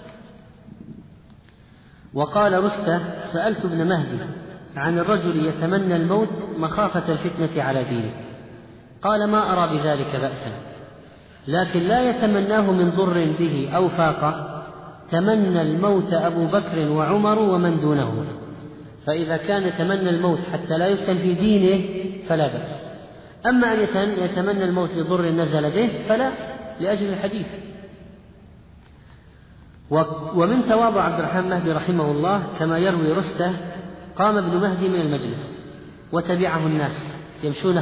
وقال رستة: سألت ابن مهدي عن الرجل يتمنى الموت مخافة الفتنة على دينه، قال: ما أرى بذلك بأسا، لكن لا يتمناه من ضر به أو فاقة. تمنى الموت أبو بكر وعمر ومن دونهم، فإذا كان يتمنى الموت حتى لا يفتن في دينه فلا بأس. أما أن يتمنى الموت لضر نزل به فلا، لأجل الحديث. ومن تواضع عبد الرحمن مهدي رحمه الله كما يروي رسته: قام ابن مهدي من المجلس وتبعه الناس يمشون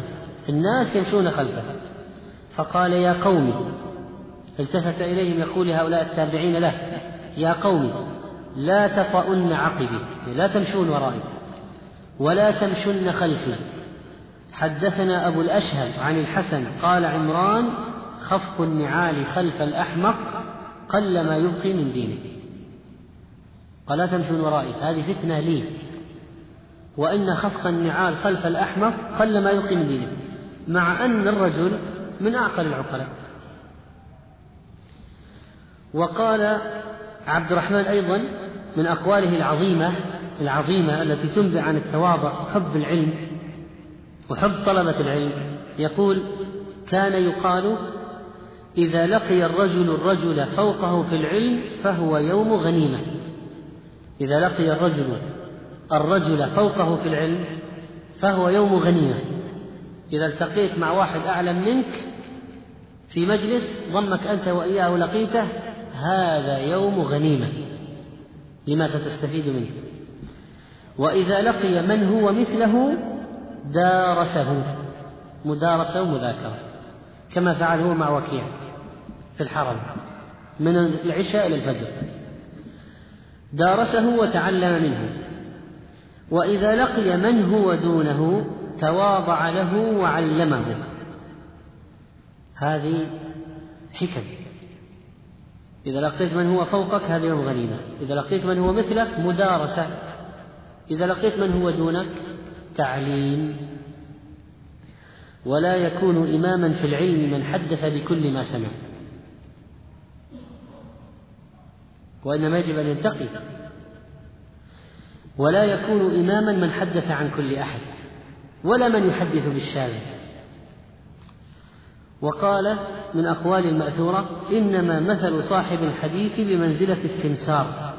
خلفه، فقال: يا قوم، التفت إليهم يقول هؤلاء التابعين له: يا قوم، لا تطؤن عقبي، لا تمشون ورائي ولا تمشن خلفي. حدثنا أبو الأشهل عن الحسن قال: عمران: خفق النعال خلف الأحمق قل ما يبقي من دينه. قال: لا تمشون ورائي، هذه فتنة لي، وإن خفق النعال خلف الأحمق قل ما يبقي من دينه، مع أن الرجل من أعقل العقلاء. وقال عبد الرحمن أيضا من أقواله العظيمة التي تنبع عن التواضع وحب العلم وحب طلبة العلم، يقول: كان يقال: إذا لقي الرجل فوقه في العلم فهو يوم غنيمة. إذا لقي الرجل فوقه في العلم فهو يوم غنيمة. إذا التقيت مع واحد أعلم منك في مجلس ضمك أنت وإياه ولقيته، هذا يوم غنيمة لما ستستفيد منه. وإذا لقي من هو مثله دارسه مدارسة ومذاكرة، كما فعل هو مع وكيع في الحرم من العشاء إلى الفجر، دارسه وتعلم منه. وإذا لقي من هو دونه تواضع له وعلمه. هذه حكم. إذا لقيت من هو فوقك هذا يوم غنيمة، إذا لقيت من هو مثلك مدارسة، إذا لقيت من هو دونك تعليم. ولا يكون إماما في العلم من حدث بكل ما سمع، وإنما يجب أن ينتقي. ولا يكون إماما من حدث عن كل أحد، ولا من يحدث بالشاذ. وقال من أقوال المأثورة: إنما مثل صاحب الحديث بمنزلة السمسار،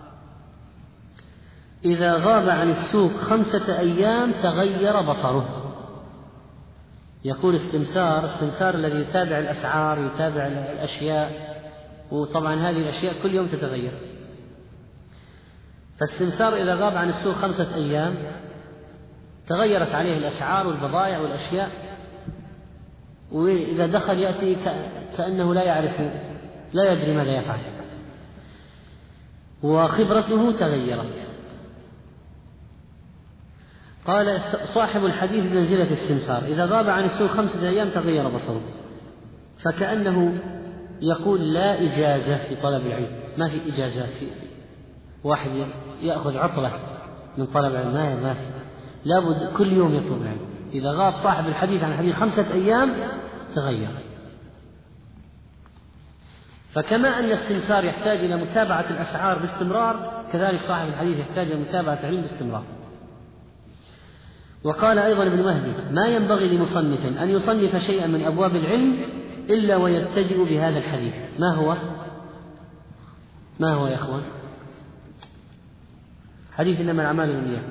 إذا غاب عن السوق 5 أيام تغير بصره. يقول السمسار الذي يتابع الأسعار، يتابع الأشياء، وطبعا هذه الأشياء كل يوم تتغير. فالسمسار إذا غاب عن السوق 5 أيام تغيرت عليه الأسعار والبضائع والأشياء، وإذا دخل يأتي كأنه لا يدري ماذا يفعل، وخبرته تغيرت. قال: صاحب الحديث بمنزلة السمسار، إذا غاب عن السوق 5 أيام تغير بصره. فكأنه يقول: لا إجازة في طلب العلم، ما في إجازة في واحد يأخذ عطلة من طلب العلم، ما في، لابد كل يوم يطلب العلم، إذا غاب صاحب الحديث عن الحديث 5 أيام تغير. فكما أن السمسار يحتاج إلى متابعة الأسعار باستمرار، كذلك صاحب الحديث يحتاج إلى متابعة العلم باستمرار. وقال أيضا ابن مهدي: ما ينبغي لمصنف أن يصنف شيئا من أبواب العلم إلا ويبتدئ بهذا الحديث. ما هو يا أخوان؟ حديث إنما الأعمال بالنيات.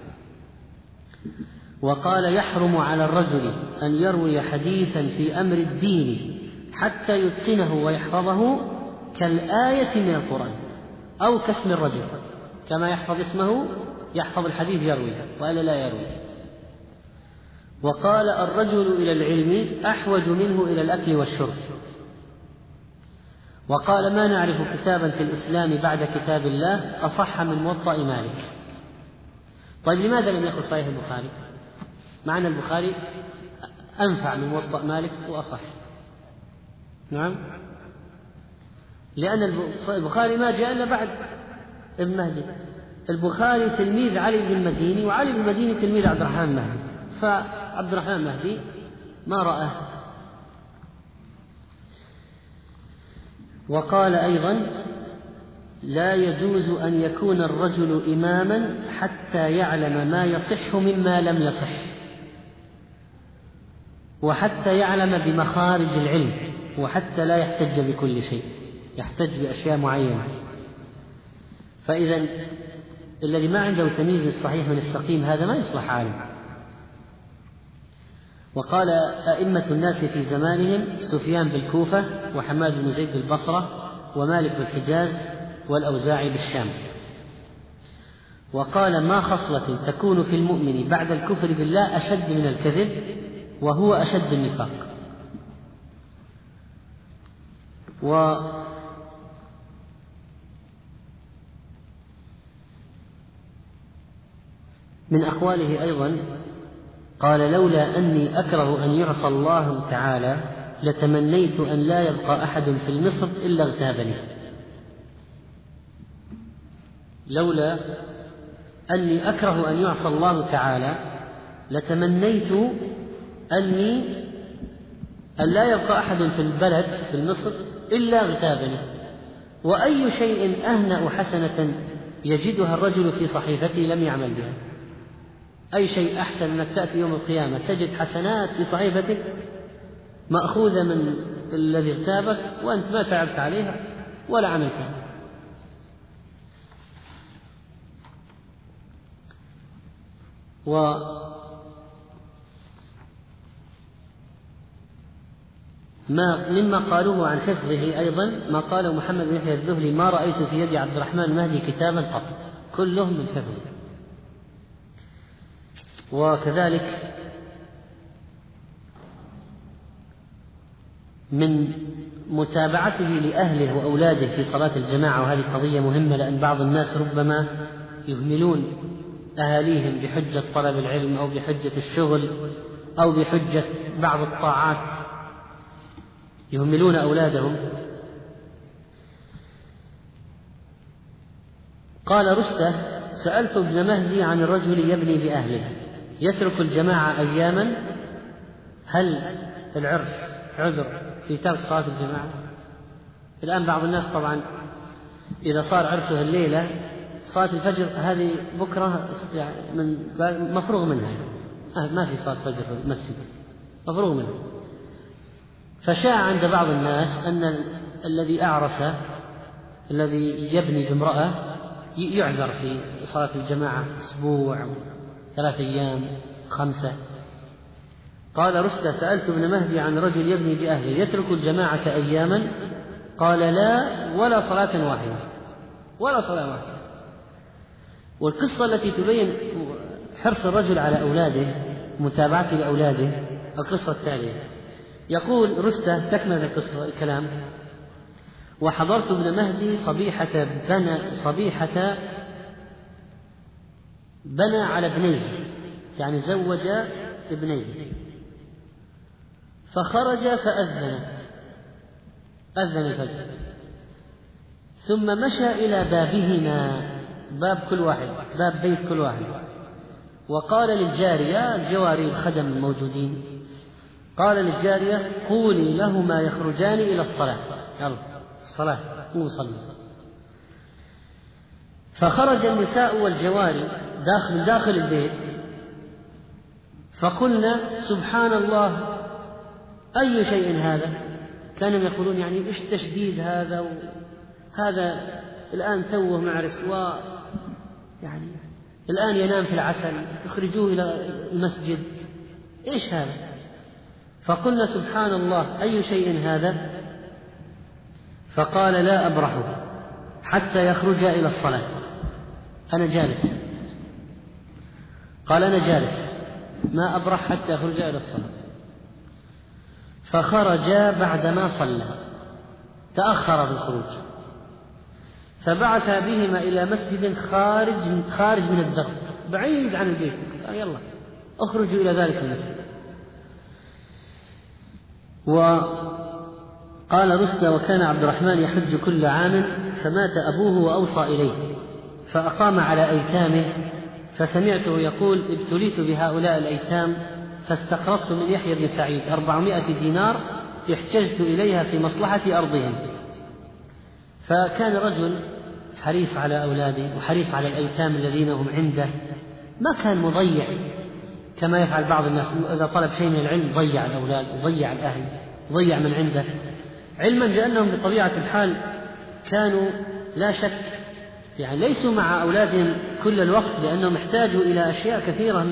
وقال: يحرم على الرجل أن يروي حديثا في أمر الدين حتى يتقنه ويحفظه كالآية من القرآن أو كاسم الرجل، كما يحفظ اسمه يحفظ الحديث يرويه وإلا لا يروي. وقال: الرجل إلى العلم أحوج منه إلى الأكل والشرب. وقال: ما نعرف كتابا في الإسلام بعد كتاب الله أصح من موطأ مالك. طيب لماذا لم يقل صحيح البخاري؟ مع أن البخاري أنفع من موطأ مالك وأصح. نعم، لأن البخاري ما جاء إلا بعد ابن مهدي. البخاري تلميذ علي بن المديني، وعلي بن المديني تلميذ عبد الرحمن المهدي، فعبد الرحمن المهدي ما رآه. وقال أيضا: لا يجوز أن يكون الرجل إماما حتى يعلم ما يصح مما لم يصح، وحتى يعلم بمخارج العلم، وحتى لا يحتج بكل شيء، يحتج بأشياء معينة. فإذا الذي ما عنده تمييز الصحيح من السقيم هذا ما يصلح عالم. وقال: أئمة الناس في زمانهم سفيان بالكوفة، وحماد بن زيد بالبصرة، ومالك بالحجاز، والأوزاعي بالشام. وقال: ما خصلة تكون في المؤمن بعد الكفر بالله أشد من الكذب، وهو أشد النفاق. من أقواله أيضا قال: لولا أني أكره أن يعصى الله تعالى لتمنيت أن لا يبقى أحد في المصر إلا اغتابني. لولا أني أكره أن يعصى الله تعالى لتمنيت أن لا يبقى أحد في البلد في مصر إلا اغتابني. وأي شيء أهنأ حسنة يجدها الرجل في صحيفته لم يعمل بها. أي شيء أحسن أنك تأتي يوم القيامة تجد حسنات في صحيفتك مأخوذة من الذي اغتابك وأنت ما تعبت عليها ولا عملتها. مما قالوه عن حفظه أيضا ما قاله محمد بن يحيى الذهلي: ما رأيت في يد عبد الرحمن المهدي كتابا قط، كلهم من حفظه. وكذلك من متابعته لأهله وأولاده في صلاة الجماعة، وهذه قضية مهمة، لأن بعض الناس ربما يهملون أهاليهم بحجة طلب العلم أو بحجة الشغل أو بحجة بعض الطاعات، يهملون أولادهم. قال رستة: سألت ابن مهدي عن الرجل يبني بأهله يترك الجماعة أياما، هل العرس عذر في ترك صلاة الجماعة؟ الآن بعض الناس طبعا إذا صار عرسه الليلة صلاة الفجر هذه بكرة من مفروغ منها، ما في صلاة فجر في المسجد، مفروغ منها. فشاع عند بعض الناس أن الذي أعرس الذي يبني بامرأة يعذر في صلاة الجماعة أسبوع 3 أيام 5. قال رستة: سألت ابن مهدي عن رجل يبني بأهله يترك الجماعة أياما، قال: لا، ولا صلاة واحدة، ولا صلاة واحدة. والقصة التي تبين حرص الرجل على أولاده متابعته لأولاده القصة التالية. يقول رستة تكمل القصة الكلام: وحضرت ابن مهدي صبيحة بنى على ابنيه، يعني زوج ابنيه، فخرج فأذن الفجر، ثم مشى إلى بابهما، باب كل واحد، باب بيت كل واحد، وقال للجارية، الجواري الخدم الموجودين، قال للجارية قولي لهما يخرجان إلى الصلاة، يلا الصلاة قوموا صلوا. فخرج النساء والجواري من داخل البيت، فقلنا سبحان الله أي شيء هذا. كانوا يقولون يعني إيش تشديد هذا، هذا الآن توه مع رسواء، يعني الآن ينام في العسل يخرجوه إلى المسجد، إيش هذا؟ فقلنا سبحان الله أي شيء هذا؟ فقال لا أبرح حتى يخرج إلى الصلاة. أنا جالس، قال أنا جالس ما أبرح حتى يخرج إلى الصلاة. فخرج بعدما صلى، تأخر بالخروج، فبعث بهما إلى مسجد خارج من الدرب بعيد عن البيت، قال يلا اخرجوا إلى ذلك المسجد. وقال رستة وكان عبد الرحمن يحج كل عام، فمات أبوه وأوصى إليه فأقام على أيتامه، فسمعته يقول ابتليت بهؤلاء الأيتام فاستقرضت من يحيى بن سعيد 400 دينار احتجت إليها في مصلحة أرضهم. فكان رجل حريص على أولاده وحريص على الأيتام الذين هم عنده، ما كان مضيع كما يفعل بعض الناس، إذا طلب شيء من العلم ضيع الأولاد وضيع الأهل وضيع من عنده، علما بأنهم بطبيعة الحال كانوا لا شك يعني ليسوا مع أولادهم كل الوقت، لأنهم احتاجوا إلى أشياء كثيرة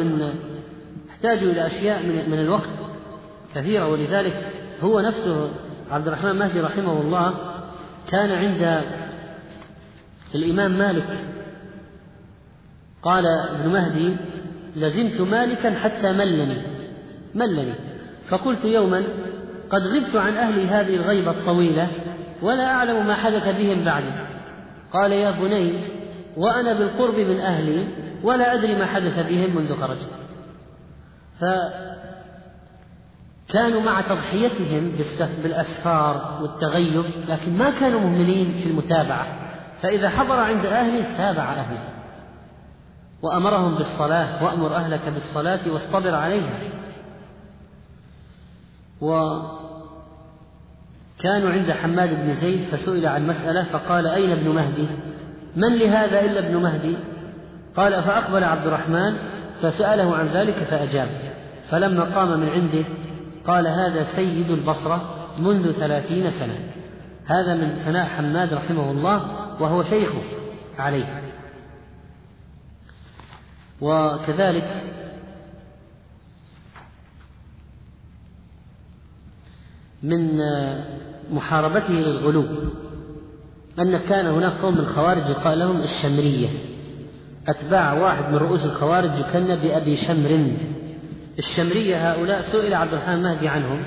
من الوقت كثيرة. ولذلك هو نفسه عبد الرحمن مهدي رحمه الله كان عند الإمام مالك، قال ابن مهدي لزمت مالكا حتى ملني، فقلت يوما قد غبت عن أهلي هذه الغيبة الطويلة ولا أعلم ما حدث بهم بعدي. قال يا بني وأنا بالقرب من أهلي ولا أدري ما حدث بهم منذ خرجت. فكانوا مع تضحيتهم بالأسفار والتغيب، لكن ما كانوا مهملين في المتابعة، فإذا حضر عند أهله تابع أهله وأمرهم بالصلاة، وأمر أهلك بالصلاة واصطبر عليها. وكانوا عند حماد بن زيد فسئل عن مسألة فقال أين ابن مهدي؟ من لهذا إلا ابن مهدي؟ قال فأقبل عبد الرحمن فسأله عن ذلك فأجاب، فلما قام من عنده قال هذا سيد البصرة منذ 30 سنة. هذا من ثناء حماد رحمه الله وهو شيخه عليه. وكذلك من محاربته للغلو أن كان هناك قوم من الخوارج يقال لهم الشمرية، أتباع واحد من رؤوس الخوارج يكن بأبي شمر. الشمرية هؤلاء سئل عبد الرحمن مهدي عنهم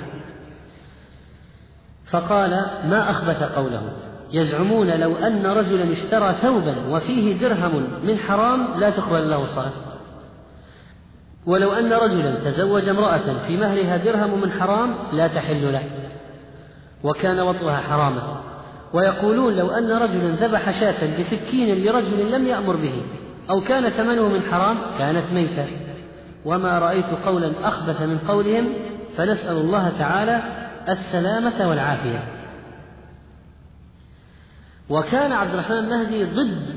فقال ما أخبث قوله، يزعمون لو أن رجلا اشترى ثوبا وفيه درهم من حرام لا تقبل له صلاة، ولو أن رجلا تزوج امرأة في مهرها درهم من حرام لا تحل له وكان وطئها حراما، ويقولون لو أن رجلا ذبح شاة بسكين لرجل لم يأمر به أو كان ثمنه من حرام كانت ميتة، وما رأيت قولا أخبث من قولهم، فنسأل الله تعالى السلامة والعافية. وكان عبد الرحمن مهدي ضد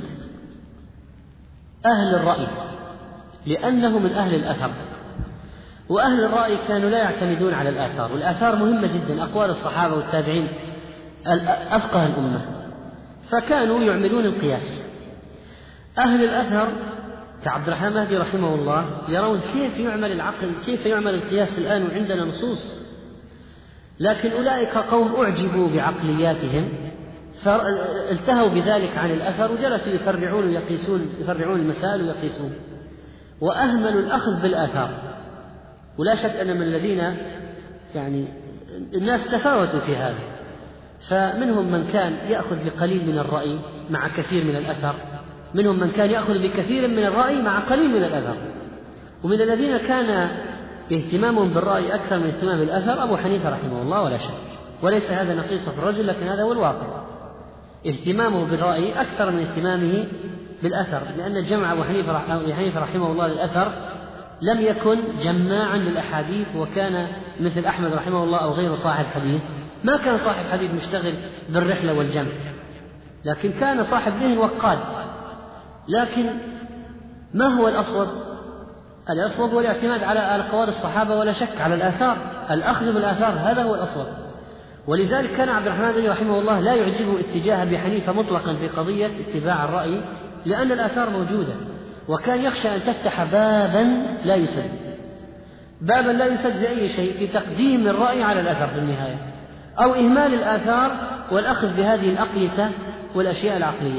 أهل الرأي لأنه من أهل الأثر، وأهل الرأي كانوا لا يعتمدون على الآثار، والآثار مهمة جدا، أقوال الصحابة والتابعين أفقه الأمة، فكانوا يعملون القياس. أهل الأثر كعبد الرحمن مهدي رحمه الله يرون كيف يعمل العقل، كيف يعمل القياس الآن وعندنا نصوص، لكن أولئك قوم أعجبوا بعقلياتهم فالتهوا بذلك عن الأثر وجلسوا يفرعون المسائل ويقيسون، وأهملوا الأخذ بالآثار. ولا شك أن من الذين يعني الناس تفاوتوا في هذا، فمنهم من كان يأخذ بقليل من الرأي مع كثير من الأثر، منهم من كان يأخذ بكثير من الرأي مع قليل من الأثر، ومن الذين كان اهتمامهم بالرأي أكثر من اهتمام بالأثر أبو حنيفة رحمه الله ولا شك، وليس هذا نقيصة في الرجل لكن هذا هو الواقع، اهتمامه بالرأي أكثر من اهتمامه بالأثر، لأن جمع أبو حنيفة رحمه الله للأثر لم يكن جماعا للأحاديث، وكان مثل أحمد رحمه الله أو غيره صاحب حديث، ما كان صاحب حديث مشتغل بالرحلة والجمع، لكن كان صاحب ذهن وقاد. لكن ما هو الأصوب؟ الأصوب هو الاعتماد على أقوال الصحابة ولا شك، على الآثار، الأخذ بالآثار، هذا هو الأصوب. ولذلك كان عبد الرحمن بن رحمه الله لا يعجبه اتجاه أبي حنيفة مطلقا في قضية اتباع الرأي، لأن الآثار موجودة، وكان يخشى أن تفتح بابا لا يسد، بابا لا يسد لأي شيء في تقديم الرأي على الأثر في النهاية، أو إهمال الآثار والأخذ بهذه الأقيسة والأشياء العقلية.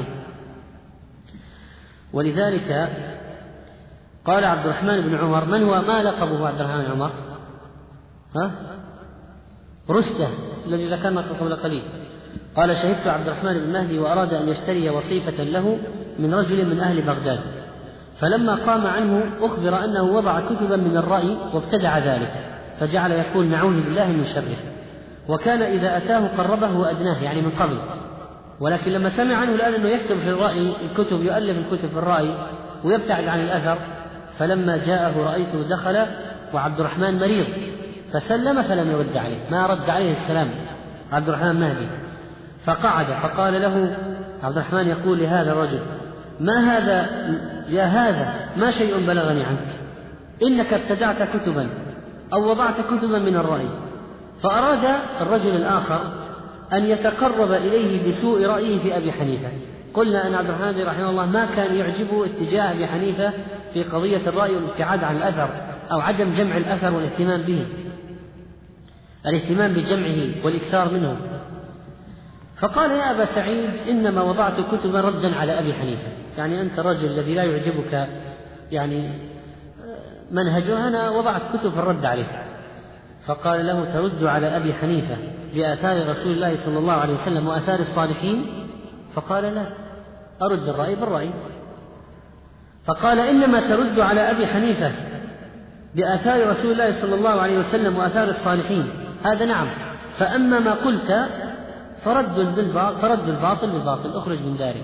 ولذلك قال عبد الرحمن بن عمر، من هو ما لقبه عبد الرحمن بن عمر؟ رستة الذي ذكرنا قبل قليل. قال: شهدت عبد الرحمن بن مهدي وأراد أن يشتري وصيفة له من رجل من أهل بغداد، فلما قام عنه أخبر أنه وضع كتبا من الرأي وابتدع ذلك، فجعل يقول: نعوذ بالله من شره. وكان إذا أتاه قربه وأدناه، يعني من قبل، ولكن لما سمع عنه الآن أنه يكتب في الرأي الكتب، يؤلف الكتب في الرأي ويبتعد عن الأثر، فلما جاءه رأيته دخل وعبد الرحمن مريض، فسلم فلم يرد عليه، ما رد عليه السلام عبد الرحمن مهدي، فقعد، فقال له عبد الرحمن يقول لهذا الرجل: ما هذا يا هذا، ما شيء بلغني عنك، إنك ابتدعت كتبا أو وضعت كتبا من الرأي. فأراد الرجل الآخر أن يتقرب إليه بسوء رأيه في أبي حنيفة. قلنا أن عبد الرحمن رحمه الله ما كان يعجبه اتجاه أبي حنيفة في قضية الرأي والابتعاد عن الأثر، أو عدم جمع الأثر والاهتمام به، الاهتمام بجمعه والإكثار منه. فقال: يا أبا سعيد، إنما وضعت كتبا ردا على أبي حنيفة، يعني أنت الرجل الذي لا يعجبك يعني منهجه، أنا وضعت كتب في الرد عليه. فقال له: ترد على أبي حنيفة بآثار رسول الله صلى الله عليه وسلم وآثار الصالحين؟ فقال: لا، أرد الرأي بالرأي. فقال: إنما ترد على أبي حنيفة بآثار رسول الله صلى الله عليه وسلم وآثار الصالحين، هذا نعم، فأما ما قلت فرد الباطل بالباطل، أخرج من داري.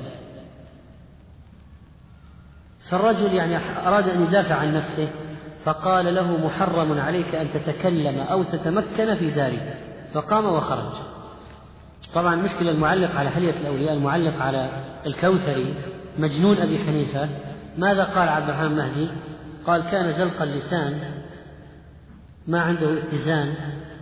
فالرجل يعني أراد أن يدافع عن نفسه، فقال له: محرم عليك أن تتكلم أو تتمكن في داري، فقام وخرج. طبعا مشكلة المعلق على حلية الأولياء، المعلق على الكوثري مجنون أبي حنيفة، ماذا قال عبد الرحمن مهدي؟ قال: كان زلق اللسان، ما عنده اتزان،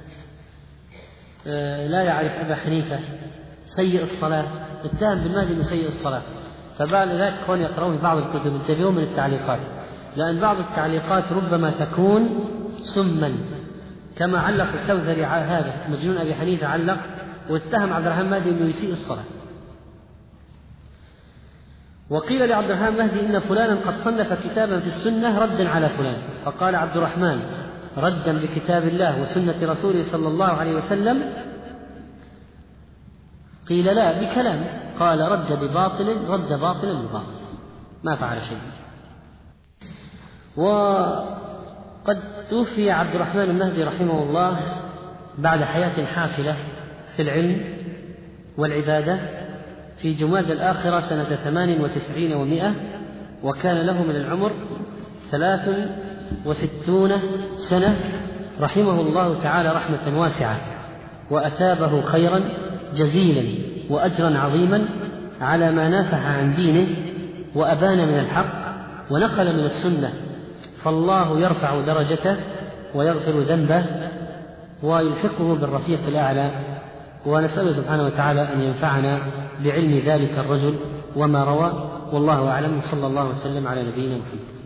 لا يعرف أبا حنيفة، سيء الصلاة، اتهم بالمهدي أنه سيء الصلاة. فبعد ذلك أخواني يقرؤون بعض الكتب، انتبهوا من التعليقات، لأن بعض التعليقات ربما تكون سما، كما علق الكوثري هذا مجنون أبي حنيفة، علق واتهم عبد الرحمن مهدي أنه يسيء الصلاة. وقيل لعبد الرحمن مهدي: إن فلانا قد صنف كتابا في السنة ردا على فلان، فقال عبد الرحمن: ردا بكتاب الله وسنة رسوله صلى الله عليه وسلم؟ قيل: لا، بكلام. قال: رد باطلا بباطل، ما فعل شيء. وقد توفي عبد الرحمن المهدي رحمه الله بعد حياة حافلة في العلم والعبادة في جماد الآخرة سنة 98 و100، وكان له من العمر 63 سنة، رحمه الله تعالى رحمة واسعة، وأثابه خيرا جزيلا وأجرا عظيما على ما نافح عن دينه وأبان من الحق ونقل من السنة، فالله يرفع درجته ويغفر ذنبه ويلحقه بالرفيق الأعلى. ونسأله سبحانه وتعالى أن ينفعنا بعلم ذلك الرجل وما روى، والله أعلم، صلى الله وسلم على نبينا محمد.